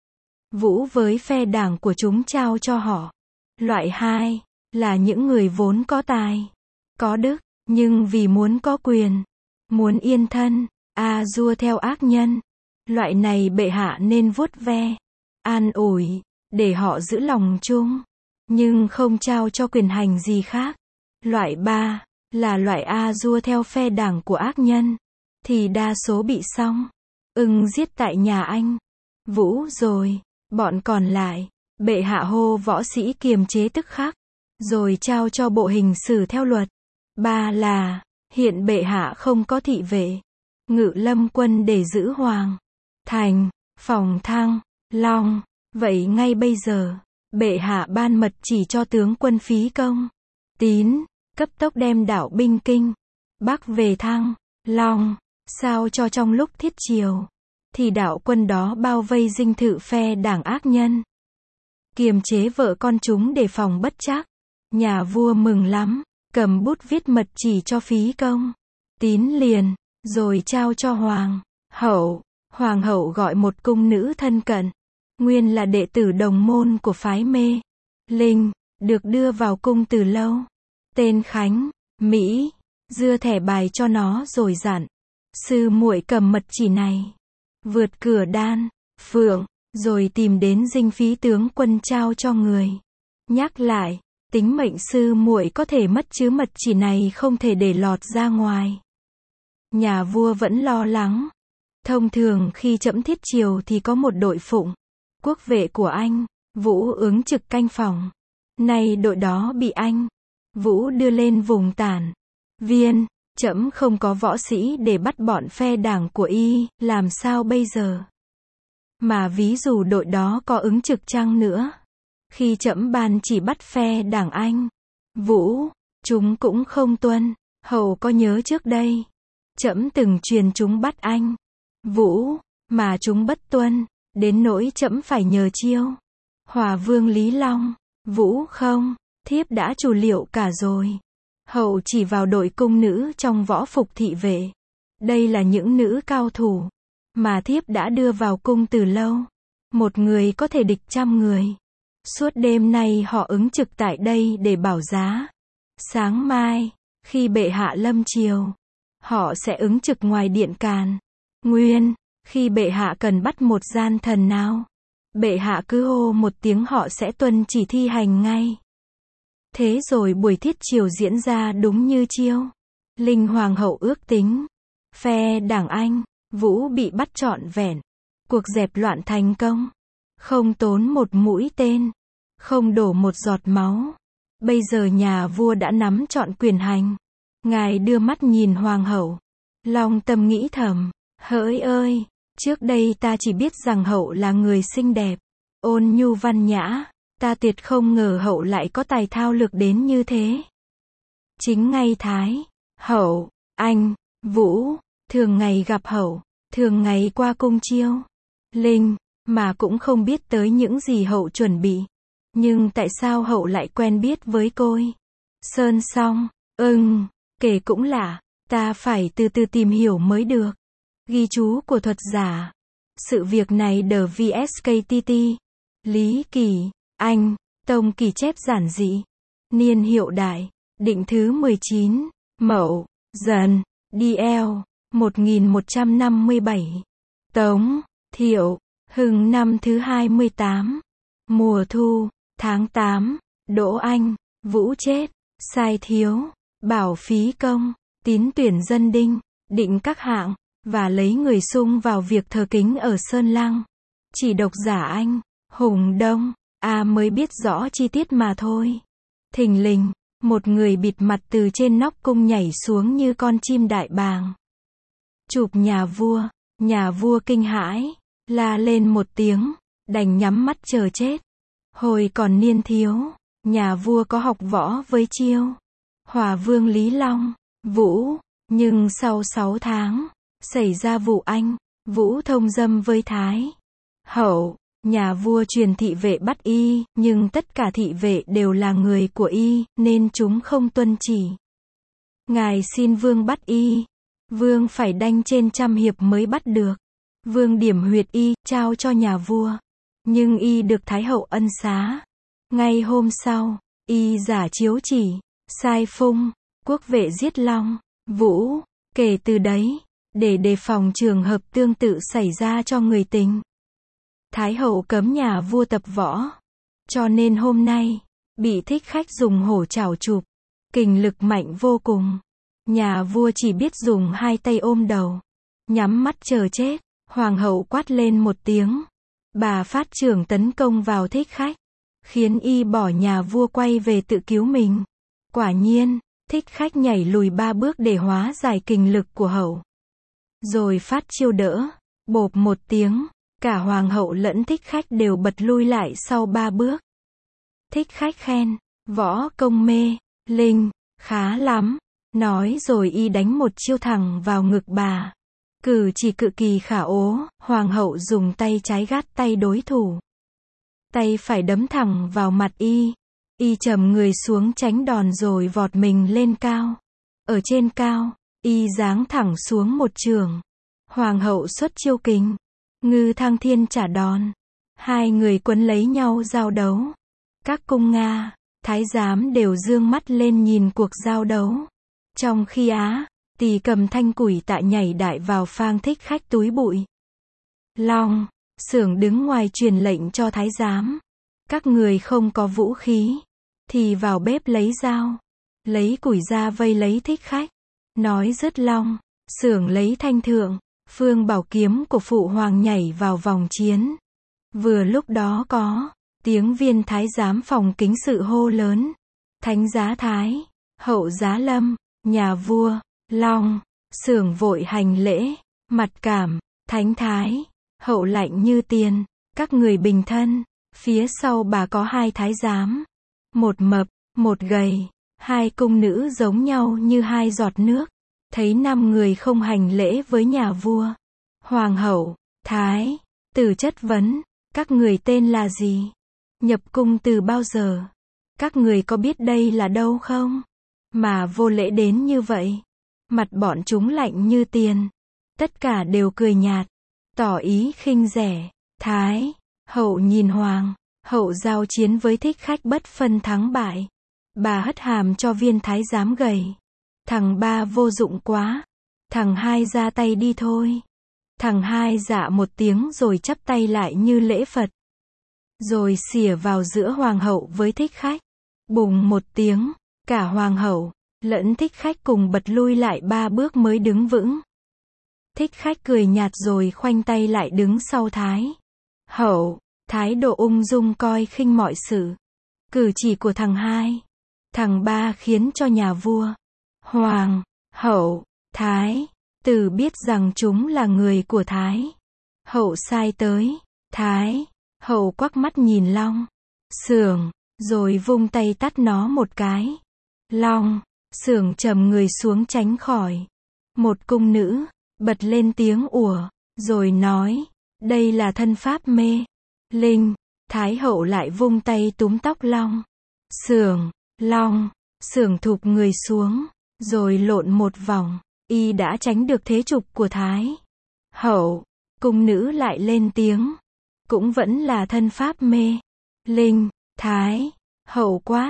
Vũ với phe đảng của chúng trao cho họ. Loại 2 là những người vốn có tài, có đức, nhưng vì muốn có quyền, muốn yên thân, dua theo ác nhân. Loại này bệ hạ nên vuốt ve, an ủi, để họ giữ lòng chung, nhưng không trao cho quyền hành gì khác. Loại 3 là loại dua theo phe đảng của ác nhân, thì đa số bị xong, giết tại nhà anh, Vũ rồi. Bọn còn lại, bệ hạ hô võ sĩ kiềm chế tức khắc, rồi trao cho bộ hình xử theo luật. 3 là, hiện bệ hạ không có thị vệ, ngự lâm quân để giữ Hoàng Thành, Phòng Thăng, Long. Vậy ngay bây giờ, bệ hạ ban mật chỉ cho tướng quân Phí Công, Tín, cấp tốc đem đảo binh Kinh, Bắc về Thăng, Long, sao cho trong lúc thiết triều, thì đạo quân đó bao vây dinh thự phe đảng ác nhân, kiềm chế vợ con chúng để phòng bất trắc. Nhà vua mừng lắm, cầm bút viết mật chỉ cho Phí Công, Tín liền, rồi trao cho Hoàng Hậu. Hoàng Hậu gọi một cung nữ thân cận, nguyên là đệ tử đồng môn của phái Mê Linh, được đưa vào cung từ lâu, tên Khánh Mỹ, dưa thẻ bài cho nó rồi dặn, sư muội cầm mật chỉ này, vượt cửa Đan Phượng, rồi tìm đến dinh Phí tướng quân trao cho người. Nhắc lại, tính mệnh sư muội có thể mất chứ mật chỉ này không thể để lọt ra ngoài. Nhà vua vẫn lo lắng. Thông thường khi trẫm thiết triều thì có một đội phụng, quốc vệ của anh, Vũ ứng trực canh phòng. Nay đội đó bị anh, Vũ đưa lên vùng Tản Viên. Trẫm không có võ sĩ để bắt bọn phe đảng của y, làm sao bây giờ? Mà ví dụ đội đó có ứng trực chăng nữa, khi trẫm ban chỉ bắt phe đảng anh, Vũ, chúng cũng không tuân. Hậu có nhớ trước đây, trẫm từng truyền chúng bắt anh, Vũ, mà chúng bất tuân, đến nỗi trẫm phải nhờ chiêu Hòa Vương Lý Long. Vũ không, thiếp đã chủ liệu cả rồi. Hậu chỉ vào đội cung nữ trong võ phục thị vệ. Đây là những nữ cao thủ mà thiếp đã đưa vào cung từ lâu. Một người có thể địch 100 người. Suốt đêm nay họ ứng trực tại đây để bảo giá. Sáng mai, khi bệ hạ lâm triều, họ sẽ ứng trực ngoài điện Càn Nguyên. Khi bệ hạ cần bắt một gian thần nào, bệ hạ cứ hô một tiếng họ sẽ tuân chỉ thi hành ngay. Thế rồi buổi thiết triều diễn ra đúng như chiêu Linh Hoàng hậu ước tính. Phe đảng anh, Vũ bị bắt trọn vẹn. Cuộc dẹp loạn thành công. Không tốn một mũi tên, không đổ một giọt máu. Bây giờ nhà vua đã nắm trọn quyền hành. Ngài đưa mắt nhìn Hoàng hậu, lòng tâm nghĩ thầm, hỡi ơi, trước đây ta chỉ biết rằng hậu là người xinh đẹp, ôn nhu văn nhã. Ta tuyệt không ngờ hậu lại có tài thao lược đến như thế. Chính ngay Thái Hậu, anh, Vũ, thường ngày gặp hậu, thường ngày qua cung chiêu Linh, mà cũng không biết tới những gì hậu chuẩn bị. Nhưng tại sao hậu lại quen biết với Côi Sơn xong? Kể cũng lạ, ta phải từ từ tìm hiểu mới được. Ghi chú của thuật giả. Sự việc này đờ VSKTT. Lý Kỳ, Anh, Tông Kỳ chép giản dị. Niên hiệu đại, định thứ 19, Mậu, Dần, DL, 1157. Tống, Thiệu, Hưng năm thứ 28. Mùa thu, tháng 8, Đỗ Anh, Vũ chết, sai thiếu, bảo Phí Công, Tín tuyển dân đinh, định các hạng, và lấy người sung vào việc thờ kính ở Sơn Lăng. Chỉ độc giả anh, Hùng Đông, mới biết rõ chi tiết mà thôi. Thình lình, một người bịt mặt từ trên nóc cung nhảy xuống như con chim đại bàng. Chụp nhà vua kinh hãi, la lên một tiếng, đành nhắm mắt chờ chết. Hồi còn niên thiếu, nhà vua có học võ với Chiêu, Hòa vương Lý Long, Vũ, nhưng sau 6 tháng, xảy ra vụ Anh, Vũ thông dâm với Thái Hậu, nhà vua truyền thị vệ bắt y, nhưng tất cả thị vệ đều là người của y, nên chúng không tuân chỉ. Ngài xin vương bắt y, vương phải đanh trên 100 hiệp mới bắt được. Vương điểm huyệt y, trao cho nhà vua, nhưng y được Thái Hậu ân xá. Ngay hôm sau, y giả chiếu chỉ, sai phung, quốc vệ giết Long, Vũ. Kể từ đấy, để đề phòng trường hợp tương tự xảy ra cho người tình, Thái Hậu cấm nhà vua tập võ. Cho nên hôm nay, bị thích khách dùng hổ chảo chụp, kình lực mạnh vô cùng. Nhà vua chỉ biết dùng 2 tay ôm đầu, nhắm mắt chờ chết. Hoàng hậu quát lên một tiếng. Bà phát trưởng tấn công vào thích khách, khiến y bỏ nhà vua quay về tự cứu mình. Quả nhiên, thích khách nhảy lùi 3 bước để hóa giải kình lực của hậu. Rồi phát chiêu đỡ, bộp một tiếng, cả hoàng hậu lẫn thích khách đều bật lui lại sau 3 bước. Thích khách khen, võ công mê, linh, khá lắm, nói rồi y đánh một chiêu thẳng vào ngực bà. Cử chỉ cực kỳ khả ố, hoàng hậu dùng tay trái gắt tay đối thủ. Tay phải đấm thẳng vào mặt y. Y trầm người xuống tránh đòn rồi vọt mình lên cao. Ở trên cao, y giáng thẳng xuống một chưởng. Hoàng hậu xuất chiêu kình, Ngư Thăng Thiên trả đòn. Hai người quấn lấy nhau giao đấu. Các cung Nga, thái giám đều dương mắt lên nhìn cuộc giao đấu. Trong khi Tỳ cầm thanh củi tạ nhảy đại vào phang thích khách túi bụi. Long, Xưởng đứng ngoài truyền lệnh cho thái giám. Các người không có vũ khí, thì vào bếp lấy dao, lấy củi ra vây lấy thích khách. Nói dứt Long, Xưởng lấy thanh thượng, phương bảo kiếm của phụ hoàng nhảy vào vòng chiến. Vừa lúc đó có tiếng viên thái giám phòng kính sự hô lớn. Thánh giá Thái, hậu giá Lâm, nhà vua. Long, Xưởng vội hành lễ, mặt cảm, thánh thái, hậu lạnh như tiền, các người bình thân. Phía sau bà có 2 thái giám, một mập, một gầy, 2 cung nữ giống nhau như 2 giọt nước. Thấy 5 người không hành lễ với nhà vua, hoàng hậu, thái tử chất vấn, các người tên là gì? Nhập cung từ bao giờ? Các người có biết đây là đâu không? Mà vô lễ đến như vậy. Mặt bọn chúng lạnh như tiền. Tất cả đều cười nhạt, tỏ ý khinh rẻ. Thái hậu nhìn hoàng hậu giao chiến với thích khách bất phân thắng bại. Bà hất hàm cho viên thái giám gầy. Thằng ba vô dụng quá. Thằng hai ra tay đi thôi. Thằng hai dạ một tiếng rồi chắp tay lại như lễ Phật. Rồi xỉa vào giữa hoàng hậu với thích khách. Bùng một tiếng, cả hoàng hậu lẫn thích khách cùng bật lui lại 3 bước mới đứng vững. Thích khách cười nhạt rồi khoanh tay lại đứng sau thái hậu, thái độ ung dung coi khinh mọi sự. Cử chỉ của thằng hai, thằng ba khiến cho nhà vua, hoàng hậu, thái tử biết rằng chúng là người của thái hậu sai tới. Thái hậu quắc mắt nhìn Long, Xưởng, rồi vung tay tát nó một cái. Long, Xưởng trầm người xuống tránh khỏi. Một cung nữ bật lên tiếng ủa, rồi nói, đây là thân pháp mê linh. Thái hậu lại vung tay túm tóc Long, Xưởng. Long, Xưởng thụp người xuống, rồi lộn một vòng. Y đã tránh được thế trục của Thái hậu. Cung nữ lại lên tiếng, cũng vẫn là thân pháp mê linh. Thái hậu quát,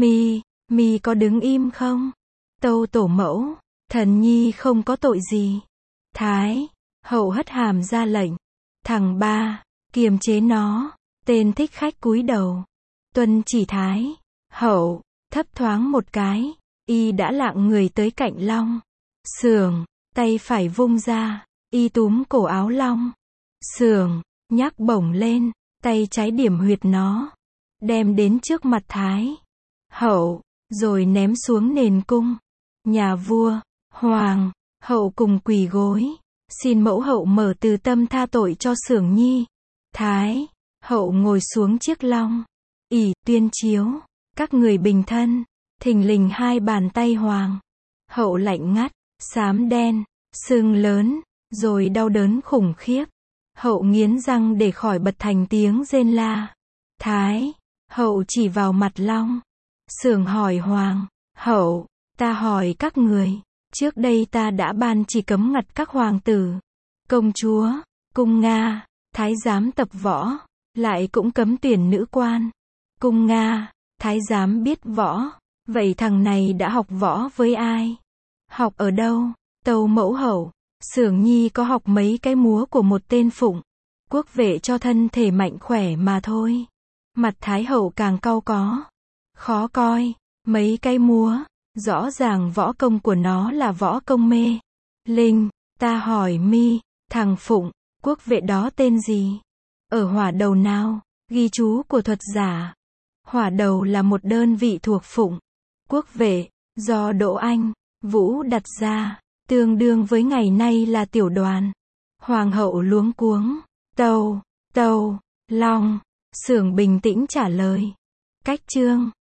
mi có đứng im không? Tâu tổ mẫu, thần nhi không có tội gì. Thái hậu hất hàm ra lệnh, thằng ba, kiềm chế nó. Tên thích khách cúi đầu, tuân chỉ. Thái hậu thấp thoáng một cái, y đã lạng người tới cạnh Long, Xưởng, tay phải vung ra, y túm cổ áo Long, Xưởng, nhắc bổng lên, tay trái điểm huyệt nó. đem đến trước mặt Thái hậu, rồi ném xuống nền cung. Nhà vua, hoàng, hậu cùng quỳ gối, xin mẫu hậu mở từ tâm tha tội cho Xưởng Nhi. Thái hậu ngồi xuống chiếc long ỷ tuyên chiếu, các người bình thân. Thình lình hai bàn tay hoàng hậu lạnh ngắt, xám đen, sưng lớn, rồi đau đớn khủng khiếp. Hậu nghiến răng để khỏi bật thành tiếng rên la. Thái hậu chỉ vào mặt long Xưởng hỏi hoàng hậu, ta hỏi các người, trước đây ta đã ban chỉ cấm ngặt các hoàng tử, công chúa, cung Nga, thái giám tập võ, lại cũng cấm tuyển nữ quan. Cung Nga, thái giám biết võ, vậy thằng này đã học võ với ai? Học ở đâu? Tâu mẫu hậu, Xưởng Nhi có học mấy cái múa của một tên phụng quốc vệ cho thân thể mạnh khỏe mà thôi. Mặt thái hậu càng cau có khó coi, mấy cái múa, rõ ràng võ công của nó là võ công mê linh. Ta hỏi mi, thằng phụng quốc vệ đó tên gì? Ở hỏa đầu nào? Ghi chú của thuật giả. Hỏa đầu là một đơn vị thuộc phụng quốc vệ, do Đỗ Anh Vũ đặt ra, tương đương với ngày nay là tiểu đoàn. Hoàng hậu luống cuống, tâu, long. Xưởng bình tĩnh trả lời. Cách chương